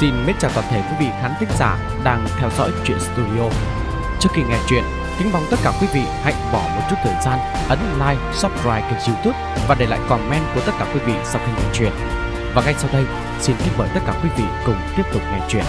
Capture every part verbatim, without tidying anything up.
Xin mến chào toàn thể quý vị khán thính giả đang theo dõi Truyện Studio. Trước khi nghe chuyện, kính mong tất cả quý vị hãy bỏ một chút thời gian ấn like, subscribe kênh YouTube và để lại comment của tất cả quý vị sau khi nghe chuyện. Và ngay sau đây, xin kính mời tất cả quý vị cùng tiếp tục nghe chuyện.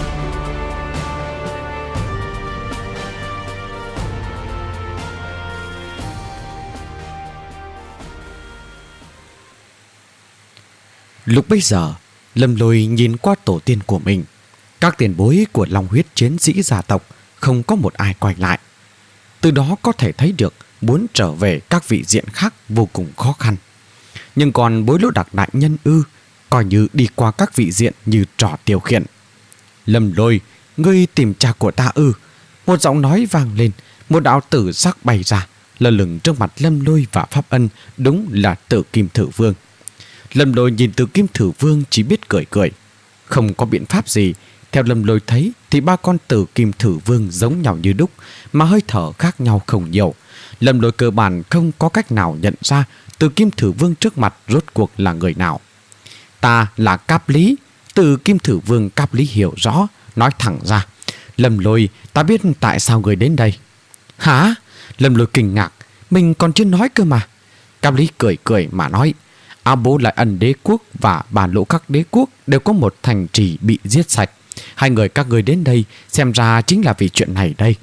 Lúc bấy giờ, Lâm Lôi nhìn qua tổ tiên của mình. Các tiền bối của Long huyết chiến sĩ gia tộc không có một ai quay lại. Từ đó có thể thấy được muốn trở về các vị diện khác vô cùng khó khăn. Nhưng còn Bối Lỗ Đặc đại nhân ư, coi như đi qua các vị diện như trò tiêu khiển. Lâm Lôi, ngươi tìm cha của ta ư? Một giọng nói vang lên, một đạo tử sắc bay ra, lơ lửng trước mặt Lâm Lôi và Pháp Ân, đúng là Tử Kim Thử Vương. Lâm Lôi nhìn Tử Kim Thử Vương chỉ biết cười cười. Không có biện pháp gì. Theo Lâm Lôi thấy thì ba con Tử Kim Thử Vương giống nhau như đúc, mà hơi thở khác nhau không nhiều. Lâm Lôi cơ bản không có cách nào nhận ra Tử Kim Thử Vương trước mặt rốt cuộc là người nào. Ta là Cáp Lý. Tử Kim Thử Vương Cáp Lý hiểu rõ, nói thẳng ra. Lâm Lôi, ta biết tại sao người đến đây. Hả? Lâm Lôi kinh ngạc. Mình còn chưa nói cơ mà. Cáp Lý cười cười mà nói. A Bố Lại Ân đế quốc và Bà Lỗ Khắc đế quốc đều có một thành trì bị giết sạch. Hai người các người đến đây xem ra chính là vì chuyện này đây.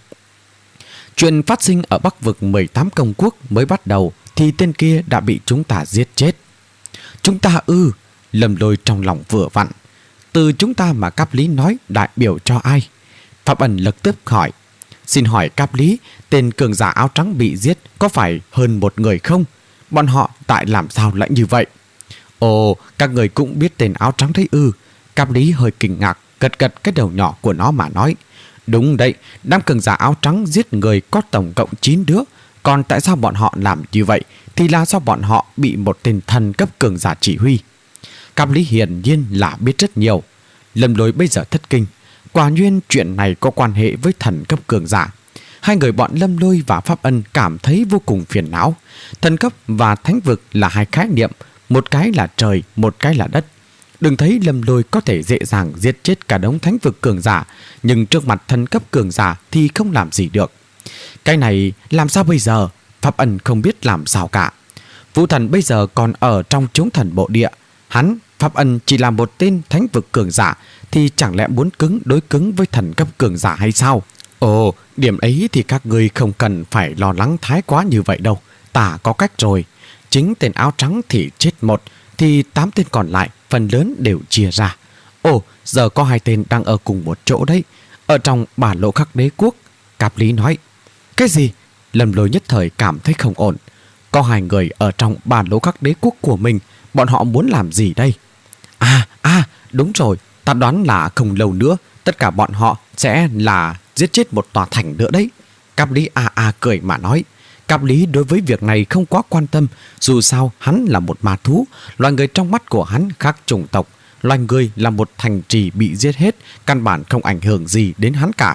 Chuyện phát sinh ở Bắc vực mười tám công quốc mới bắt đầu thì tên kia đã bị chúng ta giết chết. Chúng ta ư? Lâm Lôi trong lòng vừa vặn. Từ chúng ta mà Cáp Lý nói đại biểu cho ai? Pháp Ân lập tức hỏi. Xin hỏi Cáp Lý, tên cường giả áo trắng bị giết có phải hơn một người không? Bọn họ tại làm sao lại như vậy? Ồ, các người cũng biết tên áo trắng đấy ư? Cáp Lý hơi kinh ngạc, gật gật cái đầu nhỏ của nó mà nói. Đúng đấy, đám cường giả áo trắng giết người có tổng cộng chín đứa. Còn tại sao bọn họ làm như vậy thì là do bọn họ bị một tên thần cấp cường giả chỉ huy. Cáp Lý hiển nhiên là biết rất nhiều. Lâm Lôi bây giờ thất kinh. Quả nhiên chuyện này có quan hệ với thần cấp cường giả. Hai người bọn Lâm Lôi và Pháp Ân cảm thấy vô cùng phiền não. Thần cấp và thánh vực là hai khái niệm, một cái là trời, một cái là đất. Đừng thấy Lâm Lôi có thể dễ dàng giết chết cả đống thánh vực cường giả, nhưng trước mặt thần cấp cường giả thì không làm gì được. Cái này làm sao bây giờ? Pháp Ân không biết làm sao cả. Vũ Thần bây giờ còn ở trong chốn thần bộ địa. Hắn, Pháp Ân chỉ là một tên thánh vực cường giả, thì chẳng lẽ muốn cứng đối cứng với thần cấp cường giả hay sao? Ồ, điểm ấy thì các ngươi không cần phải lo lắng thái quá như vậy đâu. Ta có cách rồi. Chính tên áo trắng thì chết một, thì tám tên còn lại phần lớn đều chia ra. Ồ, giờ có hai tên đang ở cùng một chỗ đấy, ở trong Bà Lỗ Khắc đế quốc. Cáp Lý nói. Cái gì? Lâm Lôi nhất thời cảm thấy không ổn. Có hai người ở trong Bà Lỗ Khắc đế quốc của mình, bọn họ muốn làm gì đây? À, à, đúng rồi. Ta đoán là không lâu nữa tất cả bọn họ sẽ là giết chết một tòa thành nữa đấy. Cáp Lý à à cười mà nói. Cáp Lý đối với việc này không quá quan tâm. Dù sao hắn là một ma thú, loài người trong mắt của hắn khác chủng tộc. Loài người là một thành trì bị giết hết, căn bản không ảnh hưởng gì đến hắn cả.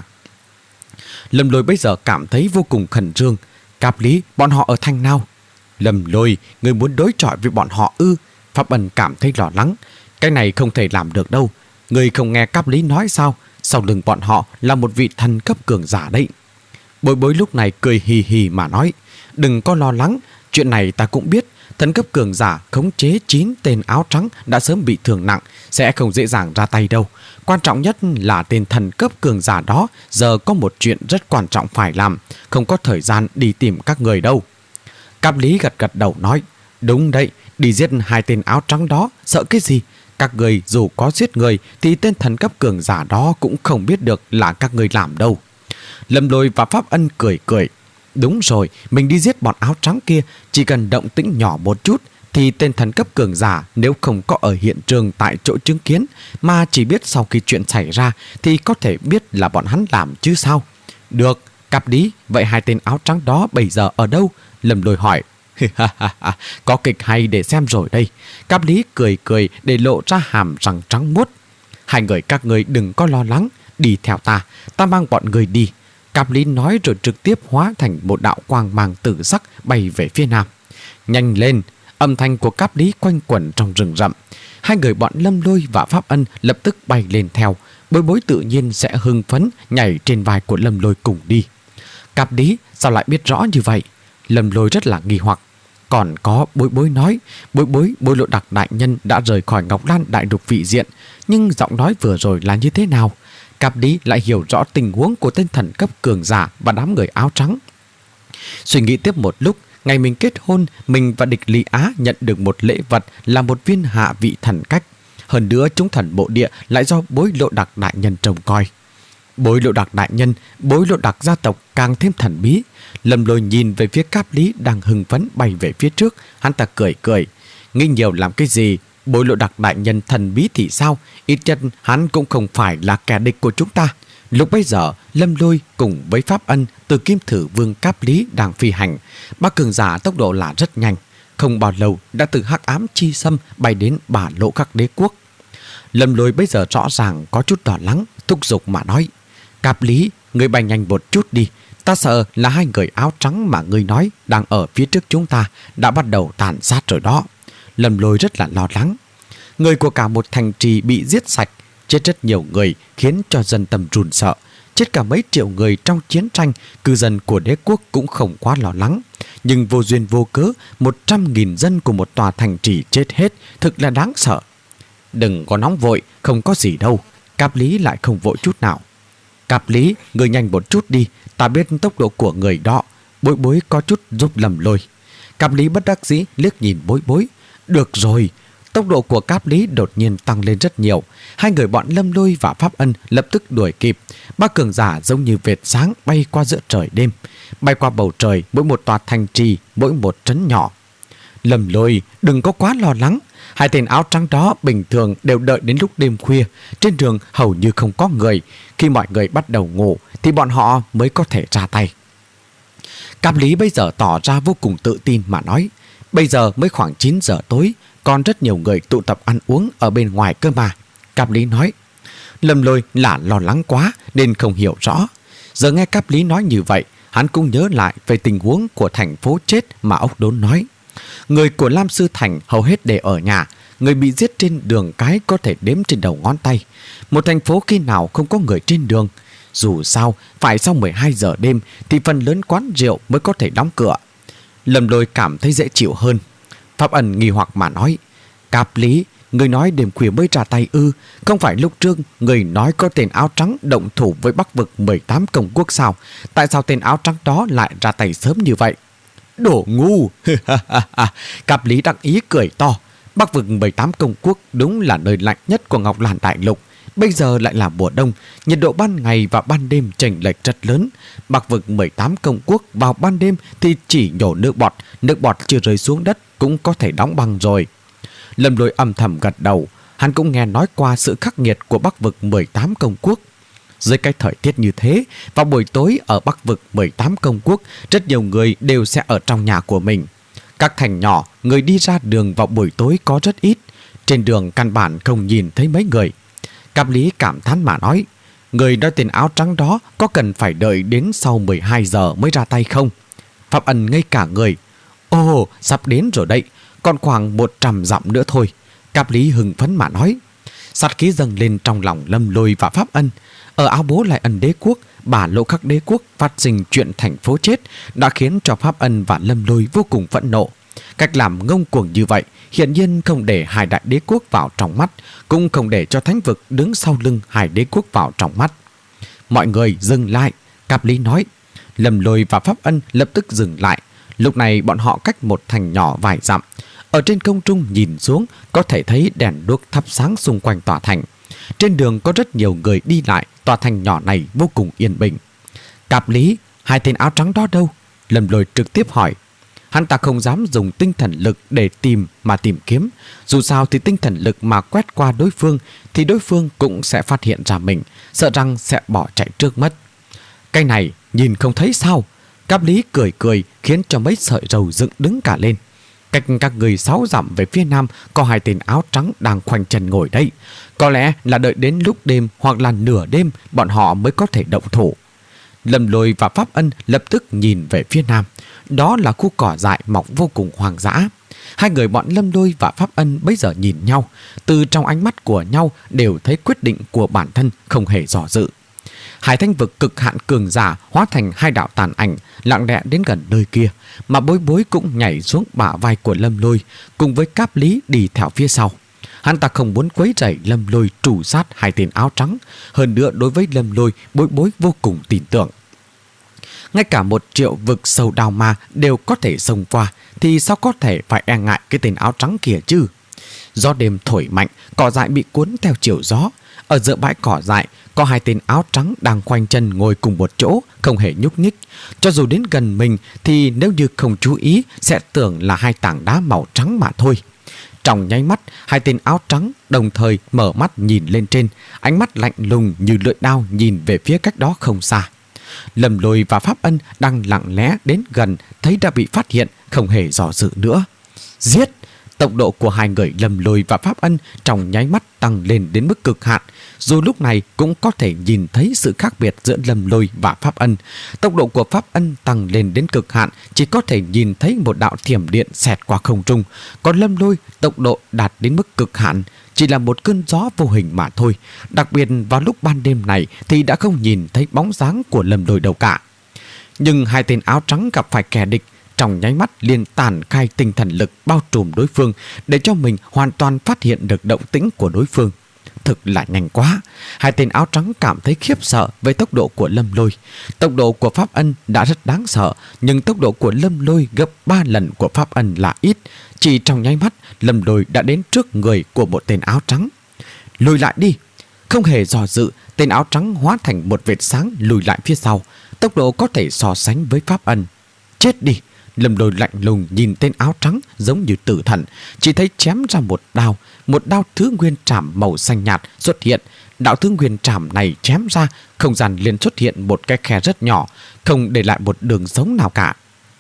Lâm Lôi bây giờ cảm thấy vô cùng khẩn trương. Cáp Lý, bọn họ ở thành nào? Lâm Lôi, người muốn đối chọi với bọn họ ư? Pháp Ân cảm thấy lo lắng. Cái này không thể làm được đâu. Người không nghe Cáp Lý nói sao? Sau lưng bọn họ là một vị thần cấp cường giả đấy. Bối Bối lúc này cười hì hì mà nói. Đừng có lo lắng, chuyện này ta cũng biết. Thần cấp cường giả khống chế chín tên áo trắng đã sớm bị thương nặng, sẽ không dễ dàng ra tay đâu. Quan trọng nhất là tên thần cấp cường giả đó giờ có một chuyện rất quan trọng phải làm, không có thời gian đi tìm các người đâu. Cáp Lý gật gật đầu nói. Đúng đấy, đi giết hai tên áo trắng đó, sợ cái gì? Các người dù có giết người thì tên thần cấp cường giả đó cũng không biết được là các người làm đâu. Lâm Lôi và Pháp Ân cười cười. Đúng rồi, mình đi giết bọn áo trắng kia, chỉ cần động tĩnh nhỏ một chút thì tên thần cấp cường giả nếu không có ở hiện trường tại chỗ chứng kiến mà chỉ biết sau khi chuyện xảy ra thì có thể biết là bọn hắn làm chứ sao. Được, Cáp Lý, vậy hai tên áo trắng đó bây giờ ở đâu? Lâm Lôi hỏi. Có kịch hay để xem rồi đây. Cáp Lý cười cười để lộ ra hàm răng trắng muốt. Hai người các người đừng có lo lắng, đi theo ta, ta mang bọn người đi. Cáp Lý nói rồi trực tiếp hóa thành một đạo quang mang tử sắc bay về phía nam. Nhanh lên! Âm thanh của Cáp Lý quanh quẩn trong rừng rậm. Hai người bọn Lâm Lôi và Pháp Ân lập tức bay lên theo. Bối Bối tự nhiên sẽ hưng phấn nhảy trên vai của Lâm Lôi cùng đi. Cáp Lý sao lại biết rõ như vậy? Lâm Lôi rất là nghi hoặc. Còn có Bối Bối nói Bối Bối Bối Lộ Đặc đại nhân đã rời khỏi Ngọc Lan đại lục vị diện, nhưng giọng nói vừa rồi là như thế nào? Cáp Lý lại hiểu rõ tình huống của tên thần cấp cường giả và đám người áo trắng. Suy nghĩ tiếp một lúc, ngày mình kết hôn, mình và địch Lý Á nhận được một lễ vật là một viên hạ vị thần cách. Hơn nữa chúng thần bộ địa lại do Bối Lộ Đặc đại nhân trông coi. Bối Lộ Đặc đại nhân, Bối Lộ Đặc gia tộc càng thêm thần bí. Lâm Lôi nhìn về phía Cáp Lý đang hưng phấn bay về phía trước, hắn ta cười cười. Nghĩ nhiều làm cái gì? Bối Lộ Đặc đại nhân thần bí thì sao? Ít nhất hắn cũng không phải là kẻ địch của chúng ta. Lúc bấy giờ, Lâm Lôi cùng với Pháp Ân từ Kim Thử Vương Cáp Lý đang phi hành. Ba cường giả tốc độ là rất nhanh. Không bao lâu đã từ Hắc Ám Chi Sâm bay đến Bả Lộ Khắc Đế Quốc. Lâm Lôi bây giờ rõ ràng có chút lo lắng, thúc giục mà nói: Cáp Lý, người bay nhanh một chút đi. Ta sợ là hai người áo trắng mà ngươi nói đang ở phía trước chúng ta đã bắt đầu tàn sát rồi đó. Lâm Lôi rất là lo lắng. Người của cả một thành trì bị giết sạch, chết rất nhiều người khiến cho dân tâm run sợ. Chết cả mấy triệu người trong chiến tranh, cư dân của đế quốc cũng không quá lo lắng. Nhưng vô duyên vô cớ, một trăm nghìn dân của một tòa thành trì chết hết, thực là đáng sợ. Đừng có nóng vội, không có gì đâu. Cáp Lý lại không vội chút nào. Cáp Lý, người nhanh một chút đi, ta biết tốc độ của người đó. Bối Bối có chút giúp Lâm Lôi. Cáp Lý bất đắc dĩ liếc nhìn Bối Bối. Được rồi. Tốc độ của Cáp Lý đột nhiên tăng lên rất nhiều. Hai người bọn Lâm Lôi và Pháp Ân lập tức đuổi kịp. Ba cường giả giống như vệt sáng bay qua giữa trời đêm, bay qua bầu trời, mỗi một tòa thành trì, mỗi một trấn nhỏ. Lâm Lôi, đừng có quá lo lắng. Hai tên áo trắng đó bình thường đều đợi đến lúc đêm khuya, trên đường hầu như không có người. Khi mọi người bắt đầu ngủ thì bọn họ mới có thể ra tay. Cáp Lý bây giờ tỏ ra vô cùng tự tin mà nói: Bây giờ mới khoảng chín giờ tối, còn rất nhiều người tụ tập ăn uống ở bên ngoài cơ mà. Cáp Lý nói. Lâm Lôi là lo lắng quá nên không hiểu rõ. Giờ nghe Cáp Lý nói như vậy, hắn cũng nhớ lại về tình huống của thành phố chết mà ốc đốn nói. Người của Lam Sư Thành hầu hết đều ở nhà. Người bị giết trên đường cái có thể đếm trên đầu ngón tay. Một thành phố khi nào không có người trên đường? Dù sao, phải sau mười hai giờ đêm thì phần lớn quán rượu mới có thể đóng cửa. Lâm Lôi cảm thấy dễ chịu hơn. Pháp Ẩn nghi hoặc mà nói: Cáp Lý, người nói đêm khuya mới ra tay ư? Không phải lúc trước người nói có tên áo trắng động thủ với Bắc vực mười tám công quốc sao? Tại sao tên áo trắng đó lại ra tay sớm như vậy? Đồ ngu! Cáp Lý đắc ý cười to. Bắc vực mười tám công quốc đúng là nơi lạnh nhất của Ngọc Lan đại lục. Bây giờ lại là mùa đông, nhiệt độ ban ngày và ban đêm chênh lệch rất lớn. Bắc vực mười tám công quốc vào ban đêm thì chỉ nhổ nước bọt, nước bọt chưa rơi xuống đất cũng có thể đóng băng rồi. Lâm Lôi âm thầm gật đầu, hắn cũng nghe nói qua sự khắc nghiệt của Bắc vực mười tám công quốc. Dưới cái thời tiết như thế, vào buổi tối ở Bắc vực mười tám công quốc, rất nhiều người đều sẽ ở trong nhà của mình. Các thành nhỏ, người đi ra đường vào buổi tối có rất ít. Trên đường căn bản không nhìn thấy mấy người. Cáp Lý cảm thán mà nói: Người nói tên áo trắng đó có cần phải đợi đến sau mười hai giờ mới ra tay không? Pháp Ân ngây cả người. Ồ, sắp đến rồi đấy, còn khoảng một trăm dặm nữa thôi. Cáp Lý hưng phấn mà nói. Sát khí dâng lên trong lòng Lâm Lôi và Pháp Ân. Ở Áo Bố Lại Ân đế quốc, Bả Lộ Khắc đế quốc phát sinh chuyện thành phố chết đã khiến cho Pháp Ân và Lâm Lôi vô cùng phẫn nộ. Cách làm ngông cuồng như vậy hiển nhiên không để hai đại đế quốc vào trong mắt, cũng không để cho thánh vực đứng sau lưng hai đế quốc vào trong mắt. Mọi người dừng lại, Cáp Lý nói. Lâm Lôi và Pháp Ân lập tức dừng lại. Lúc này bọn họ cách một thành nhỏ vài dặm. Ở trên không trung nhìn xuống có thể thấy đèn đuốc thắp sáng xung quanh tòa thành. Trên đường có rất nhiều người đi lại, tòa thành nhỏ này vô cùng yên bình. Cáp Lý, hai tên áo trắng đó đâu? Lâm Lôi trực tiếp hỏi. Hắn ta không dám dùng tinh thần lực để tìm mà tìm kiếm. Dù sao thì tinh thần lực mà quét qua đối phương thì đối phương cũng sẽ phát hiện ra mình, sợ rằng sẽ bỏ chạy trước mất. Cái này nhìn không thấy sao? Cáp Lý cười cười khiến cho mấy sợi râu dựng đứng cả lên. Cách các người sáu dặm về phía nam có hai tên áo trắng đang khoanh chân ngồi đây. Có lẽ là đợi đến lúc đêm hoặc là nửa đêm bọn họ mới có thể động thủ. Lâm Lôi và Pháp Ân lập tức nhìn về phía nam. Đó là khu cỏ dại mọc vô cùng hoang dã. Hai người bọn Lâm Lôi và Pháp Ân bây giờ nhìn nhau, từ trong ánh mắt của nhau đều thấy quyết định của bản thân không hề dò dự. Hải Thanh vực cực hạn cường giả hóa thành hai đạo tàn ảnh lặng lẽ đến gần nơi kia, mà Bối Bối cũng nhảy xuống bả vai của Lâm Lôi cùng với Cáp Lý đi theo phía sau. Hắn ta không muốn quấy rầy Lâm Lôi trù sát hai tên áo trắng, hơn nữa đối với Lâm Lôi, Bối Bối vô cùng tin tưởng. Ngay cả một triệu vực sâu đào ma đều có thể xông qua, thì sao có thể phải e ngại cái tên áo trắng kia chứ? Gió đêm thổi mạnh, cỏ dại bị cuốn theo chiều gió. Ở giữa bãi cỏ dại có hai tên áo trắng đang khoanh chân ngồi cùng một chỗ, không hề nhúc nhích. Cho dù đến gần mình thì nếu như không chú ý sẽ tưởng là hai tảng đá màu trắng mà thôi. Trong nháy mắt, hai tên áo trắng đồng thời mở mắt nhìn lên trên, ánh mắt lạnh lùng như lưỡi đao nhìn về phía cách đó không xa. Lâm Lôi và Pháp Ân đang lặng lẽ đến gần, thấy đã bị phát hiện, không hề dò dự nữa. Giết! Tốc độ của hai người Lâm Lôi và Pháp Ân trong nháy mắt tăng lên đến mức cực hạn. Dù lúc này cũng có thể nhìn thấy sự khác biệt giữa Lâm Lôi và Pháp Ân. Tốc độ của Pháp Ân tăng lên đến cực hạn, chỉ có thể nhìn thấy một đạo thiểm điện xẹt qua không trung. Còn Lâm Lôi tốc độ đạt đến mức cực hạn, chỉ là một cơn gió vô hình mà thôi. Đặc biệt vào lúc ban đêm này thì đã không nhìn thấy bóng dáng của Lâm Lôi đâu cả. Nhưng hai tên áo trắng gặp phải kẻ địch, trong nháy mắt liền tản khai tinh thần lực bao trùm đối phương để cho mình hoàn toàn phát hiện được động tĩnh của đối phương. Thực là nhanh quá. Hai tên áo trắng cảm thấy khiếp sợ với tốc độ của Lâm Lôi. Tốc độ của Pháp Ân đã rất đáng sợ, nhưng tốc độ của Lâm Lôi gấp ba lần của Pháp Ân là ít. Chỉ trong nháy mắt, Lâm Lôi đã đến trước người của một tên áo trắng. Lùi lại đi! Không hề dò dự, tên áo trắng hóa thành một vệt sáng lùi lại phía sau. Tốc độ có thể so sánh với Pháp Ân. Chết đi! Lâm Lôi lạnh lùng nhìn tên áo trắng giống như tử thần, chỉ thấy chém ra một đao, một đao thứ nguyên trảm màu xanh nhạt xuất hiện. Đạo thứ nguyên trảm này chém ra, không gian liền xuất hiện một cái khe rất nhỏ, không để lại một đường sống nào cả.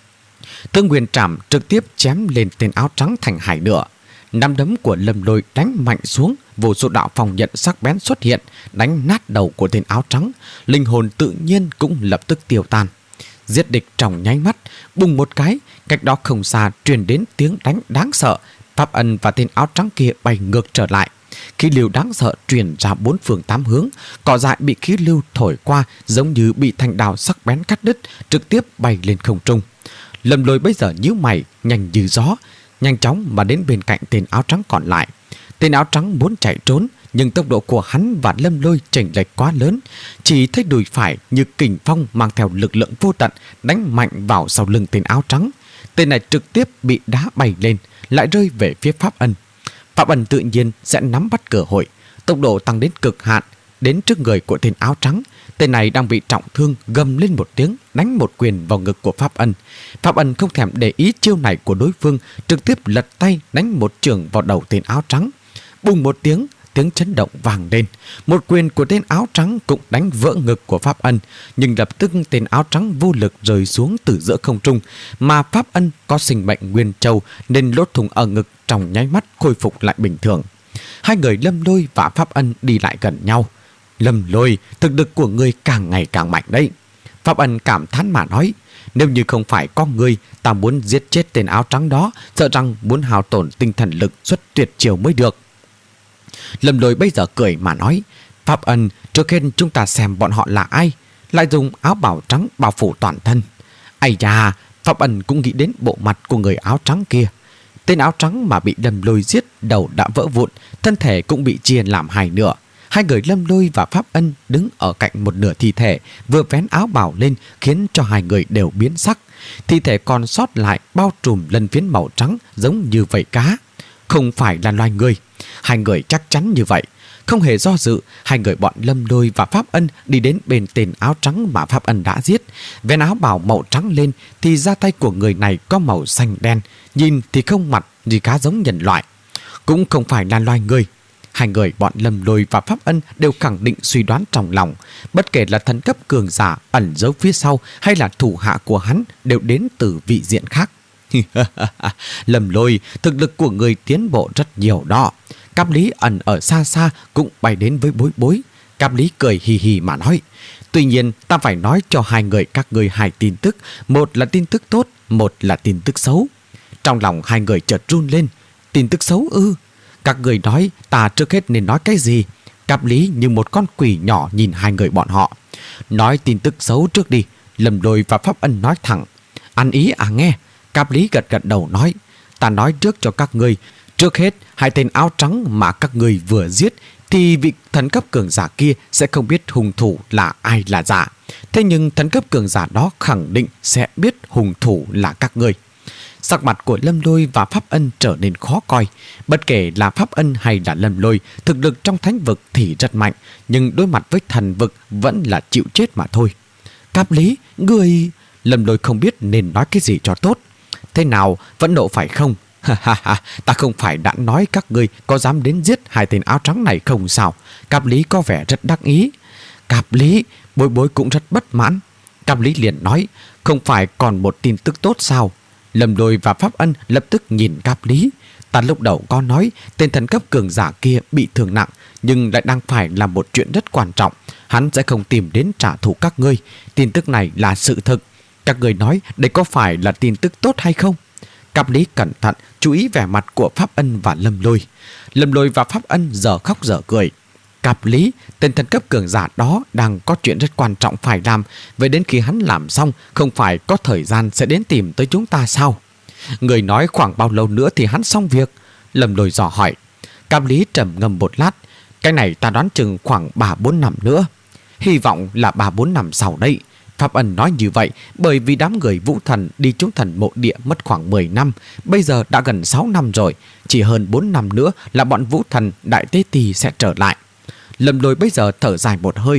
Thứ nguyên trảm trực tiếp chém lên tên áo trắng thành hai nửa. Nắm đấm của Lâm Lôi đánh mạnh xuống, vô số đạo phòng nhận sắc bén xuất hiện, đánh nát đầu của tên áo trắng, linh hồn tự nhiên cũng lập tức tiêu tan. Giết địch trong nháy mắt, bùng một cái, cách đó không xa truyền đến tiếng đánh đáng sợ. Pháp Ân và tên áo trắng kia bay ngược trở lại. Khí lưu đáng sợ truyền ra bốn phương tám hướng, cỏ dại bị khí lưu thổi qua giống như bị thanh đao sắc bén cắt đứt, trực tiếp bay lên không trung. Lâm Lôi bây giờ nhíu mày, nhanh như gió, nhanh chóng mà đến bên cạnh tên áo trắng còn lại. Tên áo trắng muốn chạy trốn, nhưng tốc độ của hắn và Lâm Lôi chênh lệch quá lớn, chỉ thấy đùi phải như kình phong mang theo lực lượng vô tận đánh mạnh vào sau lưng tên áo trắng. Tên này trực tiếp bị đá bay lên, lại rơi về phía Pháp Ân. Pháp Ân tự nhiên sẽ nắm bắt cơ hội, tốc độ tăng đến cực hạn, đến trước người của tên áo trắng. Tên này đang bị trọng thương, gầm lên một tiếng, đánh một quyền vào ngực của Pháp Ân. Pháp Ân không thèm để ý chiêu này của đối phương, trực tiếp lật tay đánh một chưởng vào đầu tên áo trắng. Bùng một tiếng, tiếng chấn động vang lên. Một quyền của tên áo trắng cũng đánh vỡ ngực của Pháp Ân, nhưng lập tức tên áo trắng vô lực rơi xuống từ giữa không trung, mà Pháp Ân có sinh mệnh nguyên châu nên lỗ thủng ở ngực trong nháy mắt khôi phục lại bình thường. Hai người Lâm Lôi và Pháp Ân đi lại gần nhau. Lâm Lôi, thực lực của ngươi càng ngày càng mạnh đấy. Pháp Ân cảm thán mà nói, nếu như không phải có ngươi, ta muốn giết chết tên áo trắng đó, sợ rằng muốn hao tổn tinh thần lực xuất tuyệt chiều mới được. Lâm Lôi bây giờ cười mà nói, Pháp Ân, trước hết chúng ta xem bọn họ là ai, lại dùng áo bào trắng bao phủ toàn thân. Ây da, Pháp Ân cũng nghĩ đến bộ mặt của người áo trắng kia. Tên áo trắng mà bị Lâm Lôi giết, đầu đã vỡ vụn, thân thể cũng bị chia làm hai nửa. Hai người Lâm Lôi và Pháp Ân đứng ở cạnh một nửa thi thể, vừa vén áo bào lên khiến cho hai người đều biến sắc. Thi thể còn sót lại bao trùm lân phiến màu trắng giống như vảy cá, không phải là loài người. Hai người chắc chắn như vậy. Không hề do dự, hai người bọn Lâm Lôi và Pháp Ân đi đến bên tên áo trắng mà Pháp Ân đã giết. Vén áo bào màu trắng lên thì da tay của người này có màu xanh đen, nhìn thì không mặt gì khá giống nhân loại, cũng không phải là loài người. Hai người bọn Lâm Lôi và Pháp Ân đều khẳng định suy đoán trong lòng, bất kể là thần cấp cường giả ẩn giấu phía sau hay là thủ hạ của hắn đều đến từ vị diện khác. Lâm Lôi, thực lực của người tiến bộ rất nhiều đó. Cáp Lý ẩn ở xa xa cũng bay đến với Bối Bối. Cáp Lý cười hì hì mà nói, tuy nhiên ta phải nói cho hai người các người hai tin tức, một là tin tức tốt, một là tin tức xấu. Trong lòng hai người chợt run lên. Tin tức xấu ư? Các người nói ta trước hết nên nói cái gì? Cáp Lý như một con quỷ nhỏ nhìn hai người bọn họ. Nói tin tức xấu trước đi. Lâm Lôi và Pháp Ân nói thẳng. Ăn ý à nghe? Cáp Lý gật gật đầu nói. Ta nói trước cho các ngươi. Trước hết hai tên áo trắng mà các người vừa giết thì vị thần cấp cường giả kia sẽ không biết hung thủ là ai là giả. Thế nhưng thần cấp cường giả đó khẳng định sẽ biết hung thủ là các người. Sắc mặt của Lâm Lôi và Pháp Ân trở nên khó coi. Bất kể là Pháp Ân hay là Lâm Lôi, thực lực trong thánh vực thì rất mạnh, nhưng đối mặt với thần vực vẫn là chịu chết mà thôi. Cáp Lý, người... Lâm Lôi không biết nên nói cái gì cho tốt. Thế nào, vẫn nộ phải không? Ha ha ha, ta không phải đã nói các ngươi có dám đến giết hai tên áo trắng này không sao? Cáp Lý có vẻ rất đắc ý. Cáp Lý, Bối Bối cũng rất bất mãn. Cáp Lý liền nói, không phải còn một tin tức tốt sao? Lâm Lôi và Pháp Ân lập tức nhìn Cáp Lý. Ta lúc đầu có nói tên thần cấp cường giả kia bị thương nặng, nhưng lại đang phải làm một chuyện rất quan trọng. Hắn sẽ không tìm đến trả thù các ngươi. Tin tức này là sự thực. Các người nói đây có phải là tin tức tốt hay không? Cáp Lý cẩn thận chú ý vẻ mặt của Pháp Ân và Lâm Lôi. Lâm Lôi và Pháp Ân giờ khóc giờ cười. Cáp Lý, tên thần cấp cường giả đó đang có chuyện rất quan trọng phải làm. Vậy đến khi hắn làm xong, không phải có thời gian sẽ đến tìm tới chúng ta sao? Người nói khoảng bao lâu nữa thì hắn xong việc? Lâm Lôi dò hỏi. Cáp Lý trầm ngâm một lát. Cái này ta đoán chừng khoảng ba bốn năm nữa. Hy vọng là ba bốn năm sau đây. Pháp Ân nói như vậy bởi vì đám người Vũ Thần đi trúng thần mộ địa mất khoảng mười năm, bây giờ đã gần sáu năm rồi, chỉ hơn bốn năm nữa là bọn Vũ Thần Đại Tế Ti sẽ trở lại. Lâm Lôi bây giờ thở dài một hơi.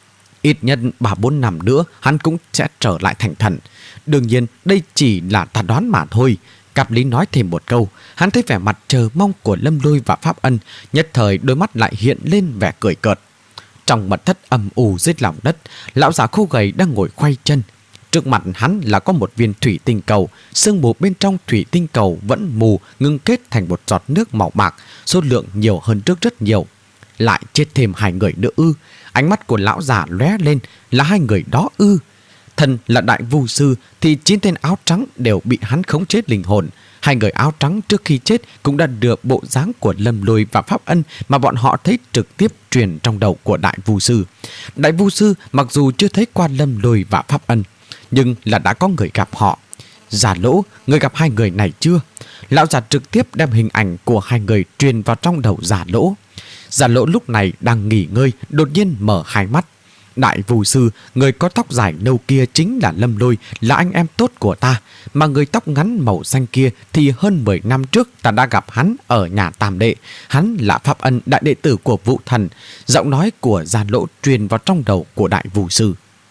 Ít nhất ba bốn năm nữa hắn cũng sẽ trở lại thành thần. Đương nhiên đây chỉ là ta đoán mà thôi. Cáp Lý nói thêm một câu. Hắn thấy vẻ mặt chờ mong của Lâm Lôi và Pháp Ân, nhất thời đôi mắt lại hiện lên vẻ cười cợt. Trong mật thất âm u dưới lòng đất, lão già khô gầy đang ngồi khoay chân. Trước mặt hắn là có một viên thủy tinh cầu. Sương mù bên trong thủy tinh cầu vẫn mù ngưng kết thành một giọt nước màu bạc, số lượng nhiều hơn trước rất nhiều. Lại chết thêm hai người nữa ư? Ánh mắt của lão già lóe lên. Là hai người đó ư? Thần là đại vu sư thì chín tên áo trắng đều bị hắn khống chế linh hồn. Hai người áo trắng trước khi chết cũng đã được bộ dáng của Lâm Lôi và Pháp Ân mà bọn họ thấy trực tiếp truyền trong đầu của đại vu sư. Đại vu sư mặc dù chưa thấy qua Lâm Lôi và Pháp Ân, nhưng là đã có người gặp họ. Giả Lỗ, người gặp hai người này chưa? Lão già trực tiếp đem hình ảnh của hai người truyền vào trong đầu Giả Lỗ. Giả Lỗ lúc này đang nghỉ ngơi, đột nhiên mở hai mắt. Đại vu sư, người có tóc dài nâu kia chính là Lâm Lôi, là anh em tốt của ta. Mà người tóc ngắn màu xanh kia thì hơn mười năm trước ta đã gặp hắn ở nhà Tam Đệ. Hắn là Pháp Ân, đại đệ tử của Vũ Thần. Giọng nói của Giả Lỗ truyền vào trong đầu của đại vu sư.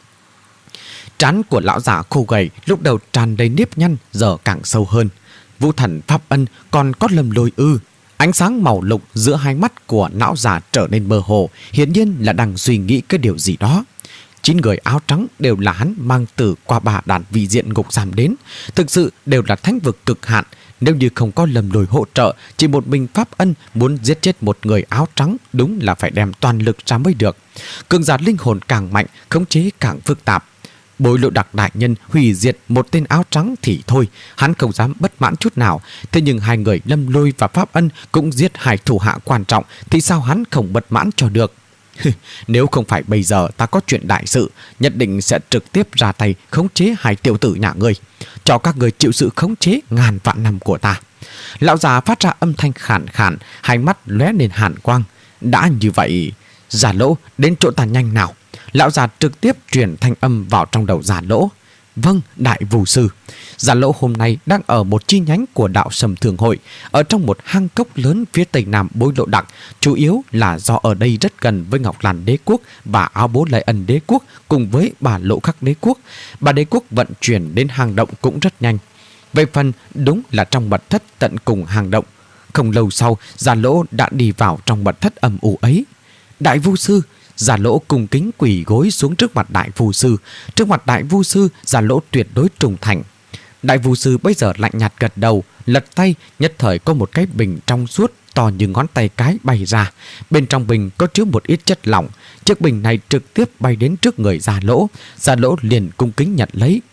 Trán của lão già khô gầy lúc đầu tràn đầy nếp nhăn, giờ càng sâu hơn. Vũ Thần, Pháp Ân, còn có Lâm Lôi ư? Ánh sáng màu lục giữa hai mắt của lão già trở nên mơ hồ, hiển nhiên là đang suy nghĩ cái điều gì đó. Chín người áo trắng đều là hắn mang từ qua bà đàn vị diện ngục giam đến, thực sự đều là thánh vực cực hạn. Nếu như không có Lâm Lôi hỗ trợ, chỉ một mình Pháp Ân muốn giết chết một người áo trắng đúng là phải đem toàn lực ra mới được. Cường giả linh hồn càng mạnh, khống chế càng phức tạp. Bối Lộ Đặc đại nhân hủy diệt một tên áo trắng thì thôi, hắn không dám bất mãn chút nào. Thế nhưng hai người Lâm Lôi và Pháp Ân cũng giết hai thủ hạ quan trọng, thì sao hắn không bất mãn cho được? Nếu không phải bây giờ ta có chuyện đại sự, nhất định sẽ trực tiếp ra tay khống chế hai tiểu tử nhà ngươi, cho các người chịu sự khống chế ngàn vạn năm của ta. Lão già phát ra âm thanh khàn khàn, hai mắt lóe lên hàn quang. Đã như vậy, Giả Lỗ, đến chỗ ta nhanh nào. Lão già trực tiếp truyền thanh âm vào trong đầu Giả Lỗ. Vâng, đại vu sư. Giả Lỗ hôm nay đang ở một chi nhánh của đạo Sầm Thường Hội, ở trong một hang cốc lớn phía tây nam Bối Lộ Đặc. Chủ yếu là do ở đây rất gần với Ngọc Lan Đế Quốc và Áo Bố Lệ Ân Đế Quốc cùng với Bà Lộ Khắc Đế Quốc. Bà Đế Quốc vận chuyển đến hang động cũng rất nhanh. Về phần đúng là trong mật thất tận cùng hang động. Không lâu sau, Giả Lỗ đã đi vào trong mật thất âm u ấy. Đại vu sư. Giả Lỗ cung kính quỳ gối xuống trước mặt đại vu sư. Trước mặt đại vu sư, Giả Lỗ tuyệt đối trung thành. Đại vu sư bây giờ lạnh nhạt gật đầu, lật tay, nhất thời có một cái bình trong suốt to như ngón tay cái bay ra. Bên trong bình có chứa một ít chất lỏng. Chiếc bình này trực tiếp bay đến trước người Giả Lỗ. Giả Lỗ liền cung kính nhận lấy.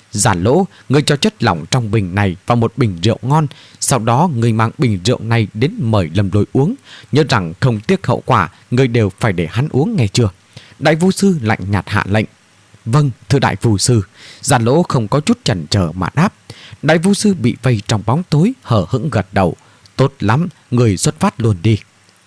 Giả Lỗ, ngươi cho chất lỏng trong bình này vào một bình rượu ngon, sau đó ngươi mang bình rượu này đến mời Lâm Lôi uống, nhớ rằng không tiếc hậu quả, ngươi đều phải để hắn uống nghe chưa? Đại Vu sư lạnh nhạt hạ lệnh. Vâng, thưa Đại Vu sư. Giả Lỗ không có chút chần chờ mà đáp. Đại Vu sư bị vây trong bóng tối, hờ hững gật đầu. Tốt lắm, người xuất phát luôn đi.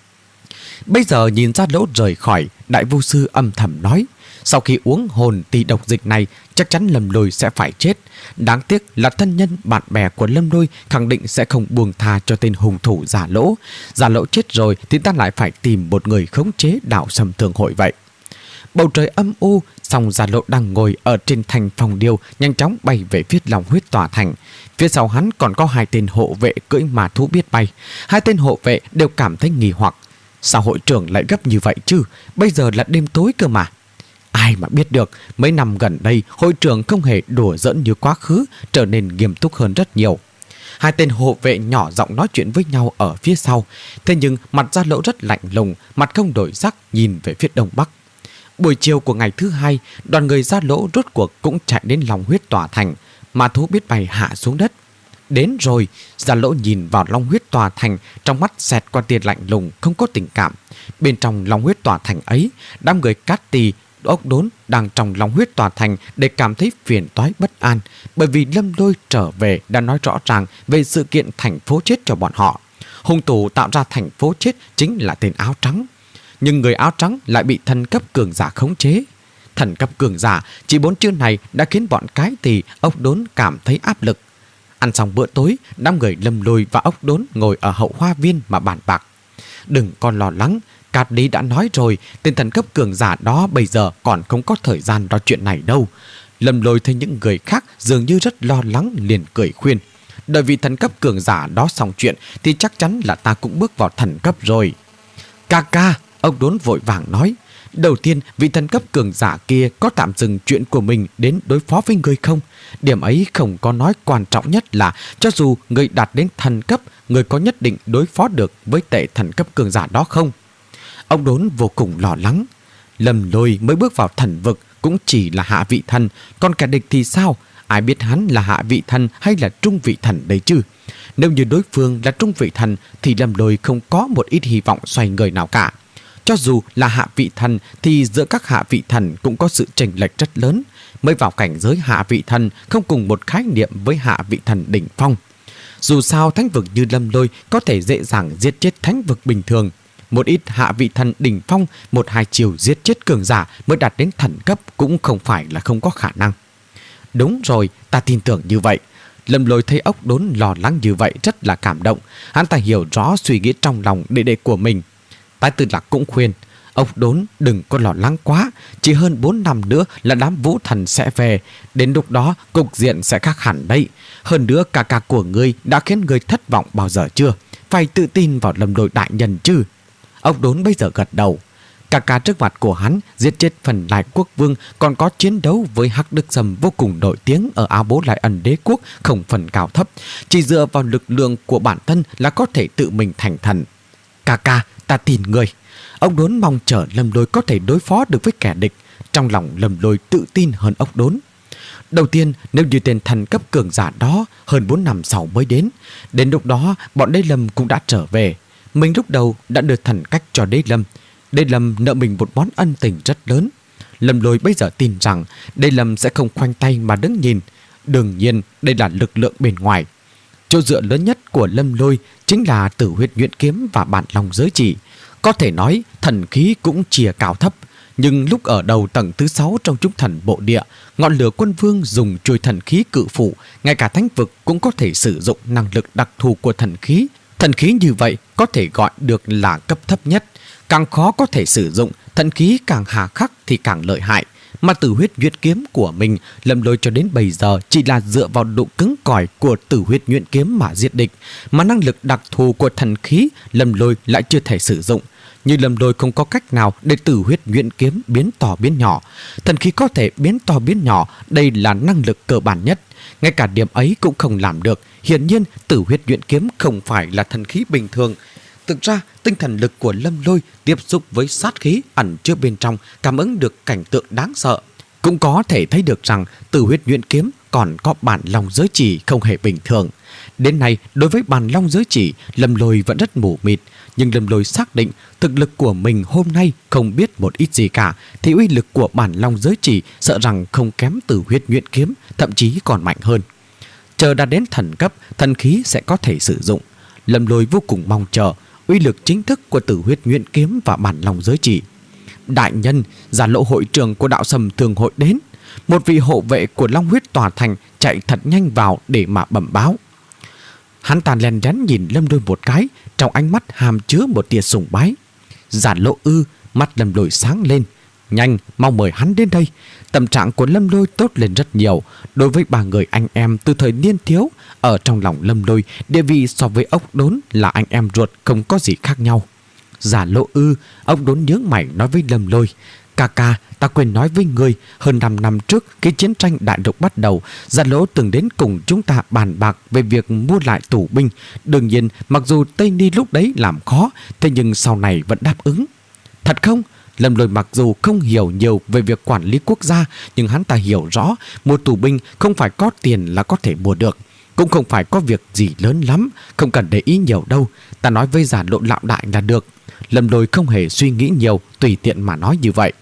Bây giờ nhìn Giả Lỗ rời khỏi, Đại Vu sư âm thầm nói, sau khi uống hồn tỷ độc dịch này, chắc chắn Lâm Lôi sẽ phải chết. Đáng tiếc là thân nhân bạn bè của Lâm Lôi khẳng định sẽ không buông tha cho tên hung thủ Giả Lỗ. Giả Lỗ chết rồi thì ta lại phải tìm một người khống chế Đạo Sâm Thương hội vậy. Bầu trời âm u, song Giả Lỗ đang ngồi ở trên thành phòng điêu, nhanh chóng bay về phía lòng huyết tòa thành. Phía sau hắn còn có hai tên hộ vệ cưỡi ma thú biết bay. Hai tên hộ vệ đều cảm thấy nghi hoặc. Sao hội trưởng lại gấp như vậy chứ? Bây giờ là đêm tối cơ mà. Ai mà biết được, mấy năm gần đây hội trưởng không hề đùa giỡn như quá khứ, trở nên nghiêm túc hơn rất nhiều. Hai tên hộ vệ nhỏ giọng nói chuyện với nhau ở phía sau. Thế nhưng mặt Giả Lỗ rất lạnh lùng, mặt không đổi sắc, nhìn về phía đông bắc. Buổi chiều của ngày thứ hai, đoàn người Giả Lỗ rốt cuộc cũng chạy đến lòng huyết tòa thành. Ma thú biết bay hạ xuống đất. Đến rồi, Giả Lỗ nhìn vào long huyết tòa thành, trong mắt xẹt qua tia lạnh lùng, không có tình cảm. Bên trong long huyết tòa thành ấy, đám người Cát Tỳ, Ốc Đốn đang trong lòng huyết tòa thành để cảm thấy phiền toái bất an, bởi vì Lâm Lôi trở về đã nói rõ ràng về sự kiện thành phố chết cho bọn họ. Hung thủ tạo ra thành phố chết chính là tên áo trắng, nhưng người áo trắng lại bị thần cấp cường giả khống chế. Thần cấp cường giả, chỉ bốn chữ này đã khiến bọn Cái Tỳ, Ốc Đốn cảm thấy áp lực. Ăn xong bữa tối, đám người Lâm Lôi và Ốc Đốn ngồi ở hậu hoa viên mà bàn bạc. Đừng còn lo lắng, Cát Lý đã nói rồi, tên thần cấp cường giả đó bây giờ còn không có thời gian lo chuyện này đâu. Lâm Lôi thấy những người khác dường như rất lo lắng, liền cười khuyên. Đợi vị thần cấp cường giả đó xong chuyện thì chắc chắn là ta cũng bước vào thần cấp rồi. Ca ca, ông Đốn vội vàng nói. Đầu tiên, vị thần cấp cường giả kia có tạm dừng chuyện của mình đến đối phó với người không? Điểm ấy không có nói, quan trọng nhất là cho dù người đạt đến thần cấp, người có nhất định đối phó được với tệ thần cấp cường giả đó không? Ông Đốn vô cùng lo lắng. Lâm Lôi mới bước vào thần vực cũng chỉ là hạ vị thần, còn kẻ địch thì sao? Ai biết hắn là hạ vị thần hay là trung vị thần đấy chứ? Nếu như đối phương là trung vị thần thì Lâm Lôi không có một ít hy vọng xoay người nào cả. Cho dù là hạ vị thần thì giữa các hạ vị thần cũng có sự chênh lệch rất lớn. Mới vào cảnh giới hạ vị thần không cùng một khái niệm với hạ vị thần đỉnh phong. Dù sao thánh vực như Lâm Lôi có thể dễ dàng giết chết thánh vực bình thường. Một ít hạ vị thần đỉnh phong, một hai chiều giết chết cường giả mới đạt đến thần cấp cũng không phải là không có khả năng. Đúng rồi, ta tin tưởng như vậy. Lâm Lôi thấy Ốc Đốn lo lắng như vậy rất là cảm động. Hắn ta hiểu rõ suy nghĩ trong lòng đệ đệ của mình. Tái Tư Lạc cũng khuyên, Ốc Đốn đừng có lo lắng quá, chỉ hơn bốn năm nữa là đám vũ thần sẽ về, đến lúc đó cục diện sẽ khác hẳn đấy. Hơn nữa ca ca của ngươi đã khiến ngươi thất vọng bao giờ chưa? Phải tự tin vào Lâm Lôi đại nhân chứ. Ốc Đốn bây giờ gật đầu. Ca ca trước mặt của hắn giết chết phần Lại Quốc Vương, còn có chiến đấu với Hắc Đức Sâm vô cùng nổi tiếng ở Áo Bố Lại Ẩn Đế Quốc, không phần cao thấp, chỉ dựa vào lực lượng của bản thân là có thể tự mình thành thần. Ca ca, ta tin người. Ốc Đốn mong chờ Lâm Lôi có thể đối phó được với kẻ địch. Trong lòng Lâm Lôi tự tin hơn Ốc Đốn. Đầu tiên, nếu như tên thần cấp cường giả đó hơn bốn năm sau mới đến, đến lúc đó bọn Đế Lâm cũng đã trở về. Mình lúc đầu đã đưa thần cách cho Đế Lâm. Đế Lâm nợ mình một món ân tình rất lớn. Lâm Lôi bây giờ tin rằng Đế Lâm sẽ không khoanh tay mà đứng nhìn. Đương nhiên đây là lực lượng bên ngoài. Chỗ dựa lớn nhất của Lâm Lôi chính là Tử Huyết Nhuyễn Kiếm và Bản Long Giới Chỉ. Có thể nói thần khí cũng chia cao thấp. Nhưng lúc ở đầu tầng thứ sáu trong Trung Thần Bộ Địa, ngọn lửa quân vương dùng chuôi thần khí cự phủ, ngay cả thánh vực cũng có thể sử dụng năng lực đặc thù của thần khí. Thần khí như vậy có thể gọi được là cấp thấp nhất. Càng khó có thể sử dụng, thần khí càng hà khắc thì càng lợi hại. Mà Tử Huyết Nhuyễn Kiếm của mình, Lâm Lôi cho đến bây giờ chỉ là dựa vào độ cứng cỏi của Tử Huyết Nhuyễn Kiếm mà giết địch. Mà năng lực đặc thù của thần khí, Lâm Lôi lại chưa thể sử dụng. Như Lâm Lôi không có cách nào để Tử Huyết Nhuyễn Kiếm biến to biến nhỏ. Thần khí có thể biến to biến nhỏ, đây là năng lực cơ bản nhất. Ngay cả điểm ấy cũng không làm được. Hiển nhiên Tử Huyết Nhuyễn Kiếm không phải là thần khí bình thường. Thực ra tinh thần lực của Lâm Lôi tiếp xúc với sát khí ẩn chứa bên trong, cảm ứng được cảnh tượng đáng sợ. Cũng có thể thấy được rằng Tử Huyết Nhuyễn Kiếm còn có bản long giới chỉ không hề bình thường. Đến nay, đối với bản long giới chỉ, Lâm Lôi vẫn rất mù mịt, nhưng Lâm Lôi xác định thực lực của mình hôm nay không biết một ít gì cả, thì uy lực của bản long giới chỉ sợ rằng không kém từ huyết nhuyễn kiếm, thậm chí còn mạnh hơn. Chờ đã đến thần cấp, thần khí sẽ có thể sử dụng. Lâm Lôi vô cùng mong chờ uy lực chính thức của tử huyết nhuyễn kiếm và bản long giới chỉ. Đại nhân, Giản Lộ hội trưởng của Đạo Sầm Thường hội đến. Một vị hộ vệ của Long Huyết Tòa Thành chạy thật nhanh vào để mà bẩm báo. Hắn ta len lén nhìn Lâm Lôi một cái, trong ánh mắt hàm chứa một tia sùng bái. Giản Lộ ư? Mắt Lâm Lôi sáng lên. Nhanh, mau mời hắn đến đây. Tâm trạng của Lâm Lôi tốt lên rất nhiều. Đối với ba người anh em từ thời niên thiếu, ở trong lòng Lâm Lôi, địa vị so với ốc đốn là anh em ruột không có gì khác nhau. Giản Lộ ư? Ốc đốn nhướng mày nói với Lâm Lôi. Ca ca, ta quên nói với ngươi, hơn năm năm trước khi chiến tranh đại lục bắt đầu, Giản Lỗ từng đến cùng chúng ta bàn bạc về việc mua lại tù binh. Đương nhiên, mặc dù Tây Ni lúc đấy làm khó, thế nhưng sau này vẫn đáp ứng. Thật không? Lâm Lôi mặc dù không hiểu nhiều về việc quản lý quốc gia, nhưng hắn ta hiểu rõ mua tù binh không phải có tiền là có thể mua được. Cũng không phải có việc gì lớn lắm, không cần để ý nhiều đâu. Ta nói với Giản Lộ lão đại là được. Lâm Lôi không hề suy nghĩ nhiều, tùy tiện mà nói như vậy.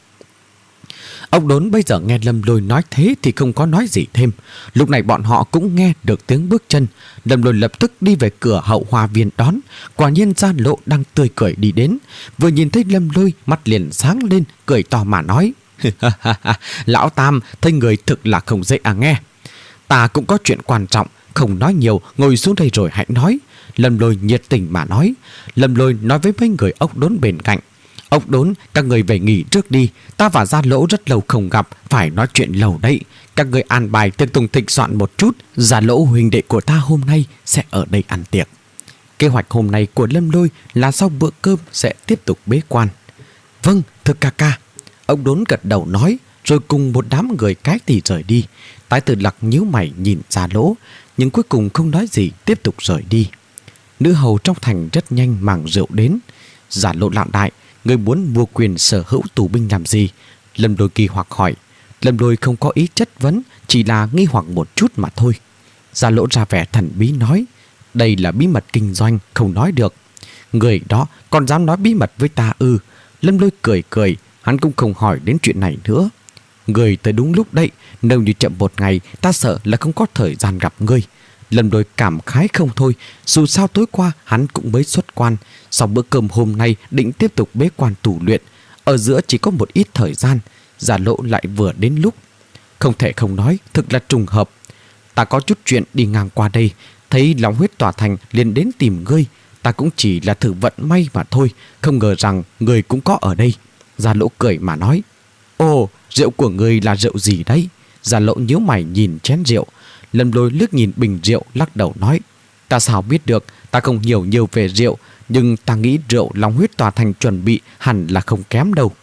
Ông đốn bây giờ nghe Lâm Lôi nói thế thì không có nói gì thêm. Lúc này bọn họ cũng nghe được tiếng bước chân. Lâm Lôi lập tức đi về cửa hậu hoa viên đón. Quả nhiên Giản Lộ đang tươi cười đi đến. Vừa nhìn thấy Lâm Lôi, mắt liền sáng lên, cười to mà nói. Lão Tam, thấy người thực là không dễ à nghe. Ta cũng có chuyện quan trọng, không nói nhiều, ngồi xuống đây rồi hãy nói. Lâm Lôi nhiệt tình mà nói. Lâm Lôi nói với mấy người ốc đốn bên cạnh. Ốc đốn, các người về nghỉ trước đi. Ta và Gia Lỗ rất lâu không gặp, phải nói chuyện lâu đấy. Các người an bài tiệc tùng thịnh soạn một chút. Gia Lỗ huynh đệ của ta hôm nay sẽ ở đây ăn tiệc. Kế hoạch hôm nay của Lâm Lôi là sau bữa cơm sẽ tiếp tục bế quan. Vâng, thưa ca ca. Ốc đốn gật đầu nói, rồi cùng một đám người cái thì rời đi. Tái Tử Lặc nhíu mày nhìn Gia Lỗ, nhưng cuối cùng không nói gì, tiếp tục rời đi. Nữ hầu trong thành rất nhanh mang rượu đến. Giản Lộ lão đại, người muốn mua quyền sở hữu tù binh làm gì? Lâm Lôi kỳ hoặc hỏi. Lâm Lôi không có ý chất vấn, chỉ là nghi hoặc một chút mà thôi. Giản Lộ ra vẻ thần bí nói, đây là bí mật kinh doanh, không nói được. Người đó còn dám nói bí mật với ta ư? Lâm Lôi cười cười, hắn cũng không hỏi đến chuyện này nữa. Người tới đúng lúc đấy, nếu như chậm một ngày, ta sợ là không có thời gian gặp ngươi. Lâm Lôi cảm khái không thôi, dù sao tối qua hắn cũng mới xuất quan, sau bữa cơm hôm nay định tiếp tục bế quan tù luyện, ở giữa chỉ có một ít thời gian, Giản Lộ lại vừa đến lúc. Không thể không nói, thực là trùng hợp. Ta có chút chuyện đi ngang qua đây, thấy Long Huyết Tòa Thành liền đến tìm ngươi, ta cũng chỉ là thử vận may mà thôi, không ngờ rằng ngươi cũng có ở đây. Giản Lộ cười mà nói. Ồ, rượu của ngươi là rượu gì đấy? Giản Lộ nhíu mày nhìn chén rượu. Lâm Lôi liếc nhìn bình rượu, lắc đầu nói, ta sao biết được, ta không hiểu nhiều về rượu, nhưng ta nghĩ rượu Long Huyết Tòa Thành chuẩn bị hẳn là không kém đâu.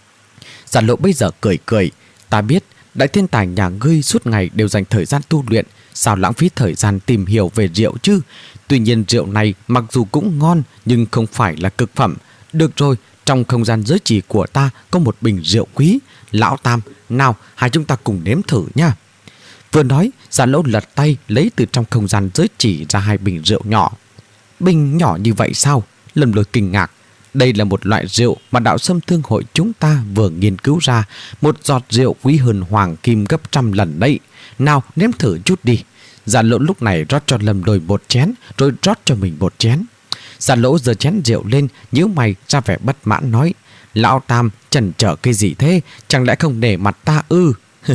Giản Lộ bây giờ cười cười, ta biết đại thiên tài nhà ngươi suốt ngày đều dành thời gian tu luyện, sao lãng phí thời gian tìm hiểu về rượu chứ? Tuy nhiên rượu này mặc dù cũng ngon nhưng không phải là cực phẩm. Được rồi, trong không gian giới chỉ của ta có một bình rượu quý. Lão Tam, nào hai chúng ta cùng nếm thử nha. Vừa nói, Giản Lộ lật tay lấy từ trong không gian giới chỉ ra hai bình rượu nhỏ. Bình nhỏ như vậy sao? Lâm Lôi kinh ngạc. Đây là một loại rượu mà Đạo Sâm Thương hội chúng ta vừa nghiên cứu ra. Một giọt rượu quý hơn hoàng kim gấp trăm lần đấy. Nào nếm thử chút đi. Giản Lộ lúc này rót cho Lâm Lôi một chén, rồi rót cho mình một chén. Giản Lộ giơ chén rượu lên, nhíu mày ra vẻ bất mãn nói, Lão Tam chần chờ cái gì thế? Chẳng lẽ không nể mặt ta ư?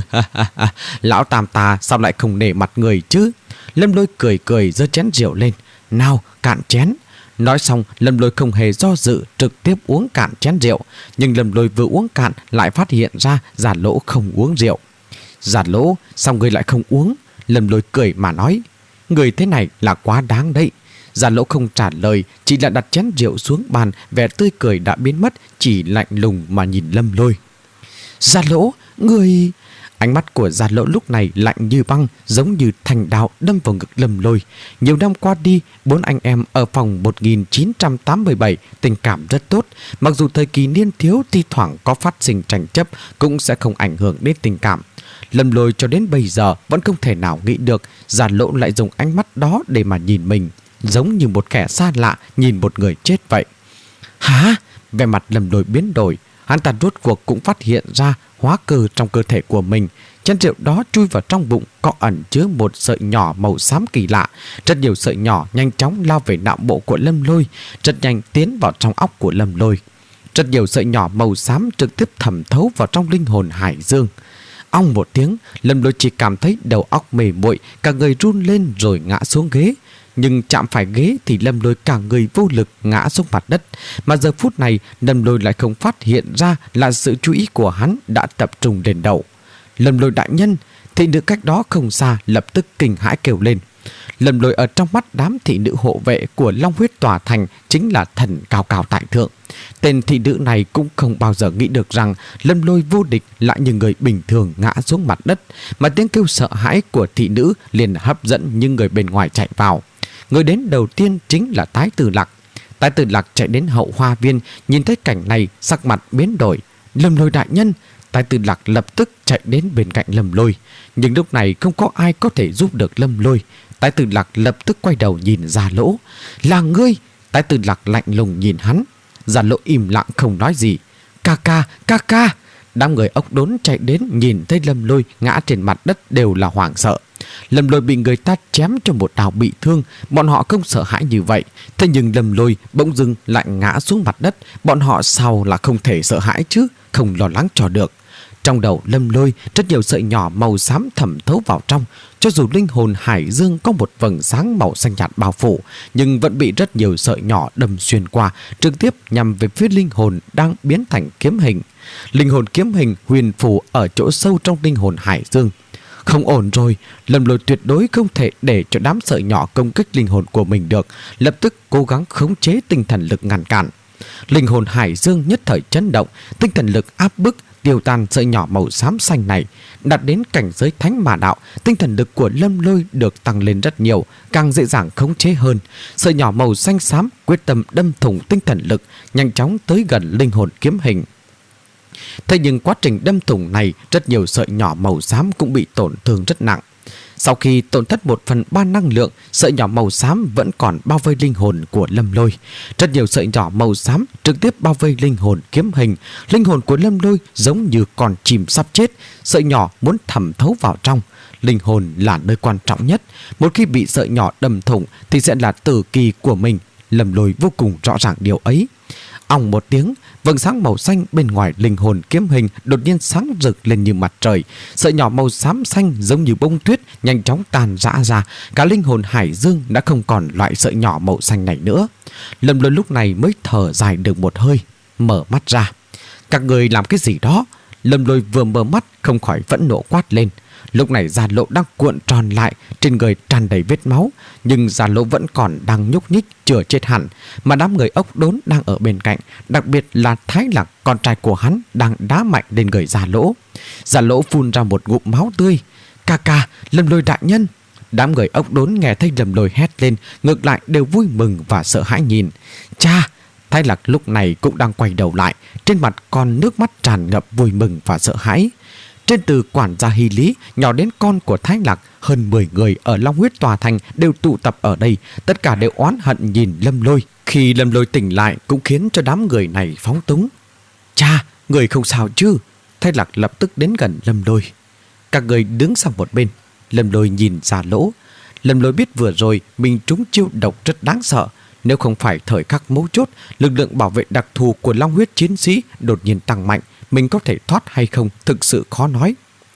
Lão Tam ta sao lại không nể mặt người chứ? Lâm Lôi cười cười giơ chén rượu lên. Nào cạn chén. Nói xong Lâm Lôi không hề do dự, trực tiếp uống cạn chén rượu. Nhưng Lâm Lôi vừa uống cạn lại phát hiện ra Giản Lỗ không uống rượu. Giản Lỗ, sao ngươi lại không uống? Lâm Lôi cười mà nói, người thế này là quá đáng đấy. Giản Lỗ không trả lời, chỉ là đặt chén rượu xuống bàn, vẻ tươi cười đã biến mất, chỉ lạnh lùng mà nhìn Lâm Lôi. Giản Lỗ, người... Ánh mắt của Gia Lỗ lúc này lạnh như băng, giống như thanh đao đâm vào ngực Lâm Lôi. Nhiều năm qua đi, bốn anh em ở phòng một nghìn chín trăm tám mươi bảy tình cảm rất tốt. Mặc dù thời kỳ niên thiếu thi thoảng có phát sinh tranh chấp, cũng sẽ không ảnh hưởng đến tình cảm. Lâm Lôi cho đến bây giờ vẫn không thể nào nghĩ được Gia Lỗ lại dùng ánh mắt đó để mà nhìn mình, giống như một kẻ xa lạ nhìn một người chết vậy. Hả? Vẻ mặt Lâm Lôi biến đổi. Hắn ta rốt cuộc cũng phát hiện ra hóa cơ trong cơ thể của mình. Chén rượu đó chui vào trong bụng có ẩn chứa một sợi nhỏ màu xám kỳ lạ. Rất nhiều sợi nhỏ nhanh chóng lao về não bộ của Lâm Lôi, rất nhanh tiến vào trong óc của Lâm Lôi. Rất nhiều sợi nhỏ màu xám trực tiếp thẩm thấu vào trong linh hồn Hải Dương. Ong một tiếng, Lâm Lôi chỉ cảm thấy đầu óc mề muội, cả người run lên rồi ngã xuống ghế. Nhưng chạm phải ghế thì Lâm Lôi cả người vô lực ngã xuống mặt đất. Mà giờ phút này Lâm Lôi lại không phát hiện ra là sự chú ý của hắn đã tập trung lên đầu. Lâm Lôi đại nhân! Thị nữ cách đó không xa lập tức kinh hãi kêu lên. Lâm Lôi ở trong mắt đám thị nữ hộ vệ của Long Huyết Tòa Thành chính là thần cao cao tại thượng. Tên thị nữ này cũng không bao giờ nghĩ được rằng Lâm Lôi vô địch lại như người bình thường ngã xuống mặt đất, mà tiếng kêu sợ hãi của thị nữ liền hấp dẫn những người bên ngoài chạy vào. Người đến đầu tiên chính là Tái Tử Lạc. Tái Tử Lạc chạy đến hậu hoa viên, nhìn thấy cảnh này sắc mặt biến đổi. Lâm Lôi đại nhân! Tái Tử Lạc lập tức chạy đến bên cạnh Lâm Lôi. Nhưng lúc này không có ai có thể giúp được Lâm Lôi. Tái Tử Lạc lập tức quay đầu nhìn Gia Lỗ. Là ngươi! Tái Tử Lạc lạnh lùng nhìn hắn. Gia Lỗ im lặng không nói gì. Ca ca! Ca ca! Đám người ốc đốn chạy đến nhìn thấy Lâm Lôi ngã trên mặt đất đều là hoảng sợ. Lâm Lôi bị người ta chém cho một đao bị thương, bọn họ không sợ hãi như vậy. Thế nhưng Lâm Lôi bỗng dưng lại ngã xuống mặt đất, bọn họ sao là không thể sợ hãi chứ, không lo lắng cho được. Trong đầu Lâm Lôi rất nhiều sợi nhỏ màu xám thẩm thấu vào trong. Cho dù linh hồn Hải Dương có một vầng sáng màu xanh nhạt bao phủ, nhưng vẫn bị rất nhiều sợi nhỏ đâm xuyên qua, trực tiếp nhằm về phía linh hồn đang biến thành kiếm hình. Linh hồn kiếm hình huyền phù ở chỗ sâu trong linh hồn Hải Dương. Không ổn rồi, Lâm Lôi tuyệt đối không thể để cho đám sợi nhỏ công kích linh hồn của mình được, lập tức cố gắng khống chế tinh thần lực ngăn cản. Linh hồn Hải Dương nhất thời chấn động, tinh thần lực áp bức tiêu tan sợi nhỏ màu xám xanh này. Đạt đến cảnh giới thánh mà đạo, tinh thần lực của Lâm Lôi được tăng lên rất nhiều, càng dễ dàng khống chế hơn. Sợi nhỏ màu xanh xám quyết tâm đâm thủng tinh thần lực, nhanh chóng tới gần linh hồn kiếm hình. Thế nhưng quá trình đâm thủng này, rất nhiều sợi nhỏ màu xám cũng bị tổn thương rất nặng. Sau khi tổn thất một phần ba năng lượng, sợi nhỏ màu xám vẫn còn bao vây linh hồn của Lâm Lôi. Rất nhiều sợi nhỏ màu xám trực tiếp bao vây linh hồn kiếm hình. Linh hồn của Lâm Lôi giống như con chim sắp chết, sợi nhỏ muốn thẩm thấu vào trong. Linh hồn là nơi quan trọng nhất, một khi bị sợi nhỏ đâm thủng thì sẽ là tử kỳ của mình. Lâm Lôi vô cùng rõ ràng điều ấy. Ong một tiếng, vầng sáng màu xanh bên ngoài linh hồn kiếm hình đột nhiên sáng rực lên như mặt trời. Sợi nhỏ màu xám xanh giống như bông tuyết nhanh chóng tàn rã ra. Cả linh hồn Hải Dương đã không còn loại sợi nhỏ màu xanh này nữa. Lâm Lôi lúc này mới thở dài được một hơi, mở mắt ra. Các người làm cái gì đó? Lâm Lôi vừa mở mắt không khỏi phẫn nộ quát lên. Lúc này Gia Lỗ đang cuộn tròn lại, trên người tràn đầy vết máu, nhưng Gia Lỗ vẫn còn đang nhúc nhích, chưa chết hẳn. Mà đám người ốc đốn đang ở bên cạnh, đặc biệt là Thái Lạc, con trai của hắn, đang đá mạnh lên người Gia Lỗ. Gia Lỗ phun ra một ngụm máu tươi. Ca ca, Lâm Lôi đại nhân! Đám người ốc đốn nghe thấy Lâm Lôi hét lên, ngược lại đều vui mừng và sợ hãi nhìn. Cha! Thái Lạc lúc này cũng đang quay đầu lại, trên mặt còn nước mắt tràn ngập vui mừng và sợ hãi. Trên từ quản gia Hy Lý nhỏ đến con của Thái Lạc, hơn mười người ở Long Huyết Tòa Thành đều tụ tập ở đây, tất cả đều oán hận nhìn Lâm Lôi. Khi Lâm Lôi tỉnh lại cũng khiến cho đám người này phóng túng. Cha, người không sao chứ? Thái Lạc lập tức đến gần Lâm Lôi. Các người đứng sang một bên. Lâm Lôi nhìn Gia Lỗ. Lâm Lôi biết vừa rồi mình trúng chiêu độc rất đáng sợ. Nếu không phải thời khắc mấu chốt, lực lượng bảo vệ đặc thù của Long Huyết chiến sĩ đột nhiên tăng mạnh, mình có thể thoát hay không thực sự khó nói.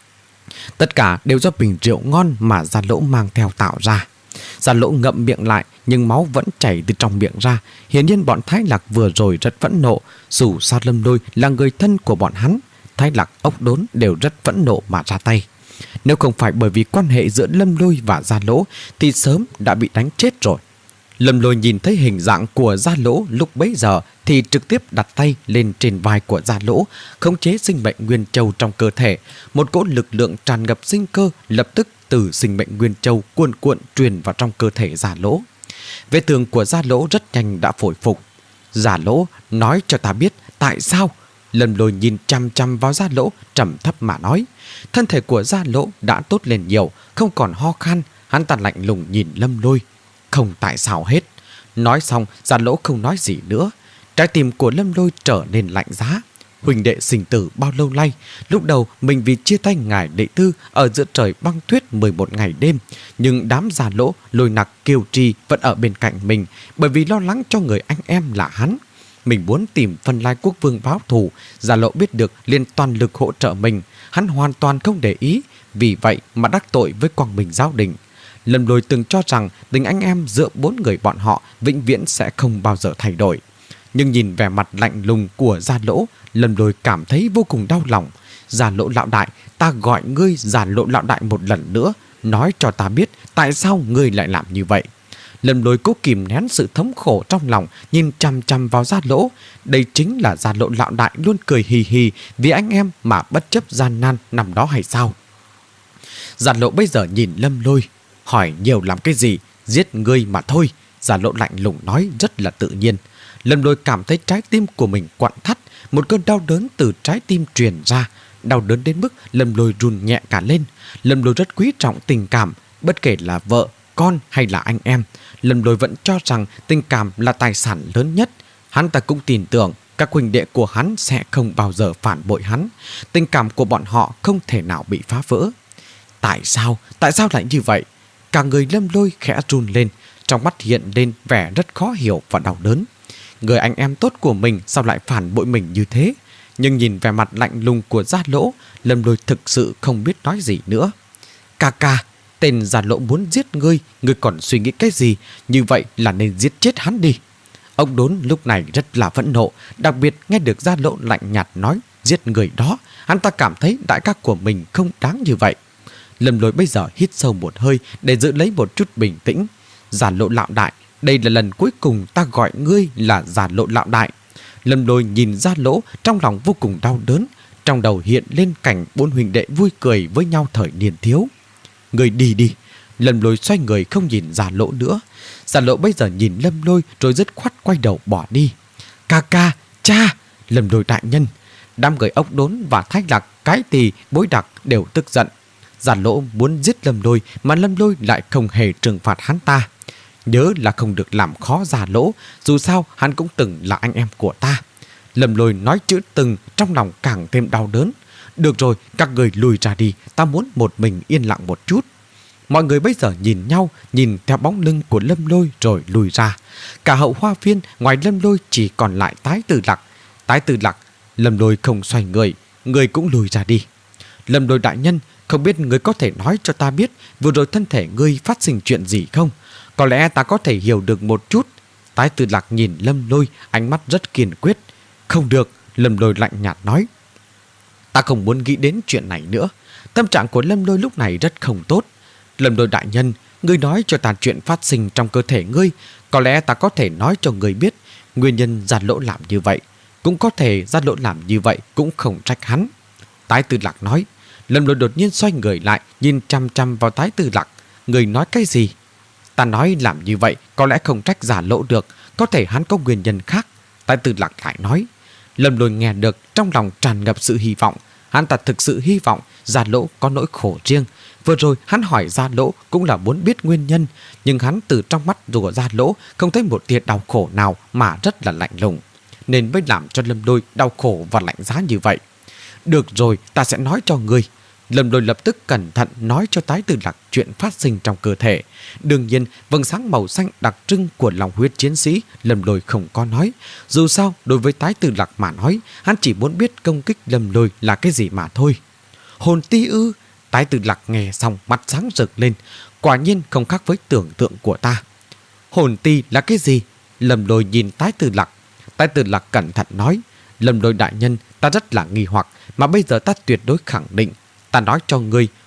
Tất cả đều do bình rượu ngon mà Gia Lỗ mang theo tạo ra. Gia Lỗ ngậm miệng lại nhưng máu vẫn chảy từ trong miệng ra. Hiển nhiên bọn Thái Lạc vừa rồi rất phẫn nộ. Dù sao Lâm Lôi là người thân của bọn hắn, Thái Lạc, ốc đốn đều rất phẫn nộ mà ra tay. Nếu không phải bởi vì quan hệ giữa Lâm Lôi và Gia Lỗ thì sớm đã bị đánh chết rồi. Lâm Lôi nhìn thấy hình dạng của Gia Lỗ lúc bấy giờ thì trực tiếp đặt tay lên trên vai của Gia Lỗ, khống chế sinh mệnh Nguyên Châu trong cơ thể. Một cỗ lực lượng tràn ngập sinh cơ lập tức từ sinh mệnh Nguyên Châu cuồn cuộn truyền vào trong cơ thể Gia Lỗ. Vết thương của Gia Lỗ rất nhanh đã hồi phục. Gia Lỗ, nói cho ta biết tại sao? Lâm Lôi nhìn chăm chăm vào Gia Lỗ, trầm thấp mà nói. Thân thể của Gia Lỗ đã tốt lên nhiều, không còn ho khan. Hắn ta lạnh lùng nhìn Lâm Lôi. Không tại sao hết. Nói xong, Gia Lỗ không nói gì nữa. Trái tim của Lâm Lôi trở nên lạnh giá. Huỳnh đệ sinh tử bao lâu nay, lúc đầu mình vì chia tay ngài đệ tư ở giữa trời băng tuyết mười một ngày đêm, nhưng đám Gia Lỗ, Lôi Nặc, Kiều Trì vẫn ở bên cạnh mình, bởi vì lo lắng cho người anh em là hắn. Mình muốn tìm Phân Lai Quốc Vương báo thù. Gia Lỗ biết được liền toàn lực hỗ trợ mình. Hắn hoàn toàn không để ý, vì vậy mà đắc tội với Quang Minh Giáo Đình. Lâm Lôi từng cho rằng tình anh em giữa bốn người bọn họ vĩnh viễn sẽ không bao giờ thay đổi. Nhưng nhìn vẻ mặt lạnh lùng của Gia Lỗ, Lâm Lôi cảm thấy vô cùng đau lòng. Gia Lỗ lão đại, ta gọi ngươi Gia Lỗ lão đại một lần nữa, nói cho ta biết tại sao ngươi lại làm như vậy. Lâm Lôi cố kìm nén sự thống khổ trong lòng, nhìn chăm chăm vào Gia Lỗ. Đây chính là Gia Lỗ lão đại luôn cười hì hì vì anh em mà bất chấp gian nan nằm đó hay sao? Gia Lỗ bây giờ nhìn Lâm Lôi, hỏi nhiều làm cái gì, giết ngươi mà thôi. Gia Lỗ lạnh lùng nói rất là tự nhiên. Lâm Lôi cảm thấy trái tim của mình quặn thắt, một cơn đau đớn từ trái tim truyền ra, đau đớn đến mức Lâm Lôi run nhẹ cả lên. Lâm Lôi rất quý trọng tình cảm, bất kể là vợ, con hay là anh em. Lâm Lôi vẫn cho rằng tình cảm là tài sản lớn nhất. Hắn ta cũng tin tưởng các huynh đệ của hắn sẽ không bao giờ phản bội hắn. Tình cảm của bọn họ không thể nào bị phá vỡ. Tại sao? Tại sao lại như vậy? Cả người Lâm Lôi khẽ run lên, trong mắt hiện lên vẻ rất khó hiểu và đau đớn. Người anh em tốt của mình sao lại phản bội mình như thế? Nhưng nhìn vẻ mặt lạnh lùng của Gia Lỗ, Lâm Lôi thực sự không biết nói gì nữa. Ca ca, tên Gia Lỗ muốn giết ngươi, ngươi còn suy nghĩ cái gì? Như vậy là nên giết chết hắn đi. Ông Đốn lúc này rất là phẫn nộ, đặc biệt nghe được Gia Lỗ lạnh nhạt nói giết người đó, hắn ta cảm thấy đại ca của mình không đáng như vậy. Lâm Lôi bây giờ hít sâu một hơi để giữ lấy một chút bình tĩnh. Gia Lỗ lão đại, đây là lần cuối cùng ta gọi ngươi là Gia Lỗ lão đại. Lâm Lôi nhìn Gia Lỗ trong lòng vô cùng đau đớn, trong đầu hiện lên cảnh bốn huynh đệ vui cười với nhau thời niên thiếu. Ngươi đi đi. Lâm Lôi xoay người không nhìn Gia Lỗ nữa. Gia Lỗ bây giờ nhìn Lâm Lôi rồi dứt khoát quay đầu bỏ đi. Ca ca, cha. Lâm Lôi đại nhân. Đám người Ốc Đốn và Thách Lạc, Cái Tỳ, Bối Đặc đều tức giận. Gia Lỗ muốn giết Lâm Lôi mà Lâm Lôi lại không hề trừng phạt hắn ta. Nhớ là không được làm khó Gia Lỗ, dù sao hắn cũng từng là anh em của ta. Lâm Lôi nói chữ từng trong lòng càng thêm đau đớn. Được rồi, các người lùi ra đi, ta muốn một mình yên lặng một chút. Mọi người bây giờ nhìn nhau, nhìn theo bóng lưng của Lâm Lôi rồi lùi ra. Cả hậu hoa viên ngoài Lâm Lôi chỉ còn lại Tái Tử Lạc. Tái Tử Lạc, Lâm Lôi không xoay người, người cũng lùi ra đi. Lâm Lôi đại nhân, không biết người có thể nói cho ta biết vừa rồi thân thể ngươi phát sinh chuyện gì không? Có lẽ ta có thể hiểu được một chút. Tái Tử Lạc nhìn Lâm Lôi, ánh mắt rất kiên quyết. Không được, Lâm Lôi lạnh nhạt nói. Ta không muốn nghĩ đến chuyện này nữa. Tâm trạng của Lâm Lôi lúc này rất không tốt. Lâm Lôi đại nhân, ngươi nói cho ta chuyện phát sinh trong cơ thể ngươi. Có lẽ ta có thể nói cho ngươi biết nguyên nhân Gia Lỗ làm như vậy. Cũng có thể Gia Lỗ làm như vậy cũng không trách hắn. Tái Tử Lạc nói. Lâm Lôi đột nhiên xoay người lại, nhìn chăm chăm vào Tái Tử Lạc. Người nói cái gì? Ta nói làm như vậy có lẽ không trách Gia Lỗ được, có thể hắn có nguyên nhân khác. Tái Tử Lạc lại nói. Lâm Lôi nghe được trong lòng tràn ngập sự hy vọng. Hắn ta thực sự hy vọng Gia Lỗ có nỗi khổ riêng. Vừa rồi hắn hỏi Gia Lỗ cũng là muốn biết nguyên nhân, nhưng hắn từ trong mắt của Gia Lỗ không thấy một tia đau khổ nào mà rất là lạnh lùng, nên mới làm cho Lâm Lôi đau khổ và lạnh giá như vậy. Được rồi, ta sẽ nói cho ngươi. Lâm Lôi lập tức cẩn thận nói cho Tái Tử Lạc chuyện phát sinh trong cơ thể. Đương nhiên, vầng sáng màu xanh đặc trưng của lòng huyết chiến sĩ Lâm Lôi không có nói. Dù sao, đối với Tái Tử Lạc mà nói, hắn chỉ muốn biết công kích Lâm Lôi là cái gì mà thôi. Hồn ti ư? Tái Tử Lạc nghe xong mắt sáng rực lên. Quả nhiên không khác với tưởng tượng của ta. Hồn ti là cái gì? Lâm Lôi nhìn Tái Tử Lạc. Tái Tử Lạc cẩn thận nói. Lâm Lôi đại nhân, ta rất là nghi hoặc, mà bây giờ ta tuyệt đối khẳng định. Ta nói cho ngươi,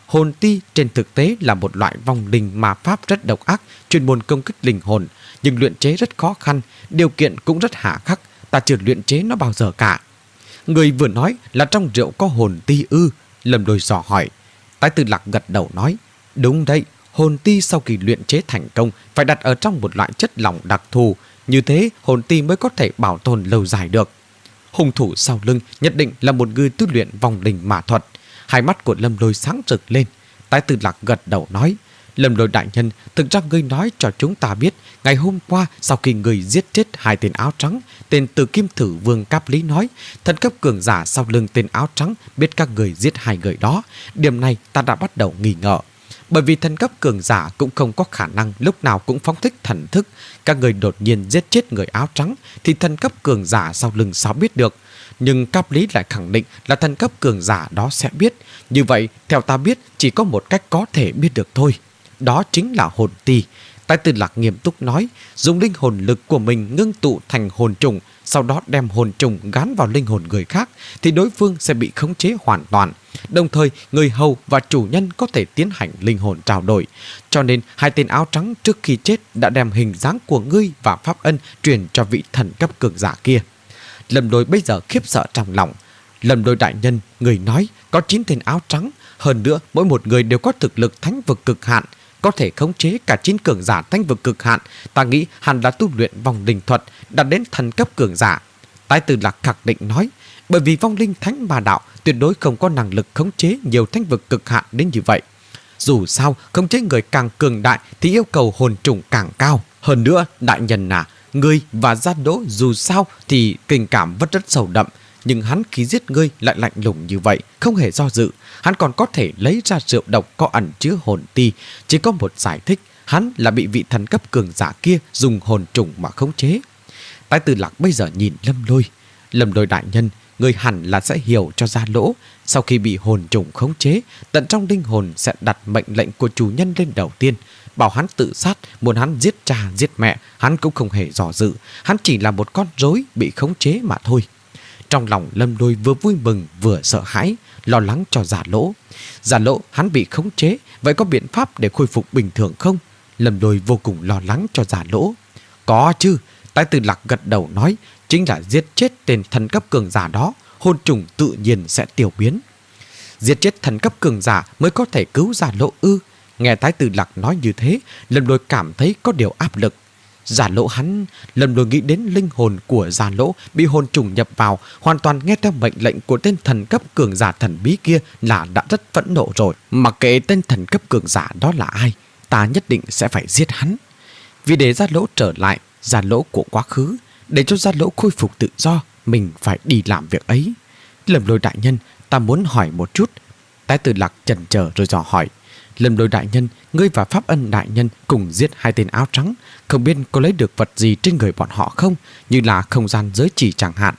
hồn ti trên thực tế là một loại vong linh ma pháp rất độc ác, chuyên môn công kích linh hồn, nhưng luyện chế rất khó khăn, điều kiện cũng rất hà khắc, ta chưa luyện chế nó bao giờ cả. Người vừa nói là trong rượu có hồn ti ư? Lâm Lôi dò hỏi. Tái Tư Lạc gật đầu nói, đúng đấy, hồn ti sau khi luyện chế thành công phải đặt ở trong một loại chất lỏng đặc thù, như thế hồn ti mới có thể bảo tồn lâu dài được. Hung thủ sau lưng nhất định là một người tu luyện vong linh ma thuật. Hai mắt của Lâm Lôi sáng rực lên. Tái Tư Lạc gật đầu nói, Lâm Lôi đại nhân, thực ra ngươi nói cho chúng ta biết, ngày hôm qua sau khi ngươi giết chết hai tên áo trắng, tên Từ Kim Thử Vương Cáp Lý nói, thần cấp cường giả sau lưng tên áo trắng biết các người giết hai người đó. Điểm này ta đã bắt đầu nghi ngờ. Bởi vì thần cấp cường giả cũng không có khả năng lúc nào cũng phóng thích thần thức. Các người đột nhiên giết chết người áo trắng thì thần cấp cường giả sau lưng sao biết được. Nhưng Cáp Lý lại khẳng định là thần cấp cường giả đó sẽ biết. Như vậy, theo ta biết, chỉ có một cách có thể biết được thôi. Đó chính là hồn ti. Tái Tư Lạc nghiêm túc nói, dùng linh hồn lực của mình ngưng tụ thành hồn trùng, sau đó đem hồn trùng gắn vào linh hồn người khác, thì đối phương sẽ bị khống chế hoàn toàn. Đồng thời, người hầu và chủ nhân có thể tiến hành linh hồn trao đổi. Cho nên, hai tên áo trắng trước khi chết đã đem hình dáng của ngươi và Pháp Ân truyền cho vị thần cấp cường giả kia. Lâm Lôi bây giờ khiếp sợ trong lòng. Lâm Lôi đại nhân, người nói có chín tên áo trắng, hơn nữa mỗi một người đều có thực lực thánh vực cực hạn, có thể khống chế cả chín cường giả thánh vực cực hạn. Ta nghĩ hẳn là tu luyện vong linh thuật, đạt đến thần cấp cường giả. Tái Tư Lạc khẳng định nói, bởi vì vong linh thánh ma đạo tuyệt đối không có năng lực khống chế nhiều thánh vực cực hạn đến như vậy. Dù sao, khống chế người càng cường đại thì yêu cầu hồn trùng càng cao. Hơn nữa, đại nhân à, ngươi và Gia Đỗ dù sao thì tình cảm vẫn rất sâu đậm, nhưng hắn khi giết ngươi lại lạnh lùng như vậy, không hề do dự. Hắn còn có thể lấy ra rượu độc có ẩn chứa hồn ti. Chỉ có một giải thích, hắn là bị vị thần cấp cường giả kia dùng hồn trùng mà khống chế. Tái Tư Lạc bây giờ nhìn Lâm Lôi. Lâm Lôi đại nhân, người hẳn là sẽ hiểu cho Gia Lỗ. Sau khi bị hồn trùng khống chế, tận trong linh hồn sẽ đặt mệnh lệnh của chủ nhân lên đầu tiên, bảo hắn tự sát. Muốn hắn giết cha giết mẹ, hắn cũng không hề dò dự. Hắn chỉ là một con rối bị khống chế mà thôi. Trong lòng Lâm Lôi vừa vui mừng vừa sợ hãi, lo lắng cho Gia Lỗ. Gia Lỗ hắn bị khống chế, vậy có biện pháp để khôi phục bình thường không? Lâm Lôi vô cùng lo lắng cho Gia Lỗ. Có chứ. Tái Tư Lạc gật đầu nói, chính là giết chết tên thần cấp cường giả đó, hồn trùng tự nhiên sẽ tiêu biến. Giết chết thần cấp cường giả mới có thể cứu Gia Lỗ ư? Nghe Tái Tư Lạc nói như thế, Lâm Lôi cảm thấy có điều áp lực. Gia Lỗ hắn, Lâm Lôi nghĩ đến linh hồn của Gia Lỗ bị hồn trùng nhập vào, hoàn toàn nghe theo mệnh lệnh của tên thần cấp cường giả thần bí kia là đã rất phẫn nộ rồi. Mặc kệ tên thần cấp cường giả đó là ai, ta nhất định sẽ phải giết hắn. Vì để Gia Lỗ trở lại Gia Lỗ của quá khứ, để cho Gia Lỗ khôi phục tự do, mình phải đi làm việc ấy. Lâm Lôi đại nhân, ta muốn hỏi một chút. Tái Tư Lạc chần chờ rồi dò hỏi. Lâm Lôi đại nhân, ngươi và Pháp Ân đại nhân cùng giết hai tên áo trắng, không biết có lấy được vật gì trên người bọn họ không, như là không gian giới chỉ chẳng hạn.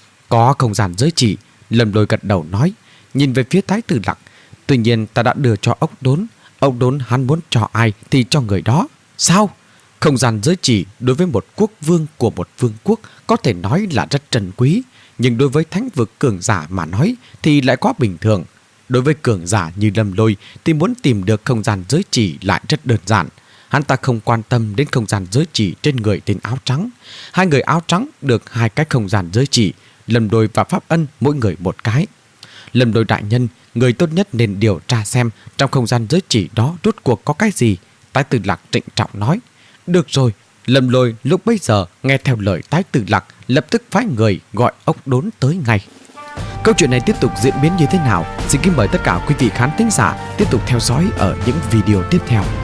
Có không gian giới chỉ. Lâm Lôi gật đầu nói, nhìn về phía Tái Tư Lạc. Tuy nhiên ta đã đưa cho ốc đốn. Ốc đốn hắn muốn cho ai thì cho người đó. Sao? Không gian giới chỉ đối với một quốc vương của một vương quốc có thể nói là rất trân quý, nhưng đối với thánh vực cường giả mà nói thì lại quá bình thường. Đối với cường giả như Lâm Lôi thì muốn tìm được không gian giới chỉ lại rất đơn giản. Hắn ta không quan tâm đến không gian giới chỉ trên người tên áo trắng. Hai người áo trắng được hai cái không gian giới chỉ, Lâm Lôi và Pháp Ân mỗi người một cái. Lâm Lôi đại nhân, người tốt nhất nên điều tra xem trong không gian giới chỉ đó rốt cuộc có cái gì. Tái Tư Lạc trịnh trọng nói. Được rồi. Lâm Lôi lúc bấy giờ nghe theo lời Tái Tư Lạc, lập tức phái người gọi ốc đốn tới ngay. Câu chuyện này tiếp tục diễn biến như thế nào? Xin kính mời tất cả quý vị khán thính giả tiếp tục theo dõi ở những video tiếp theo.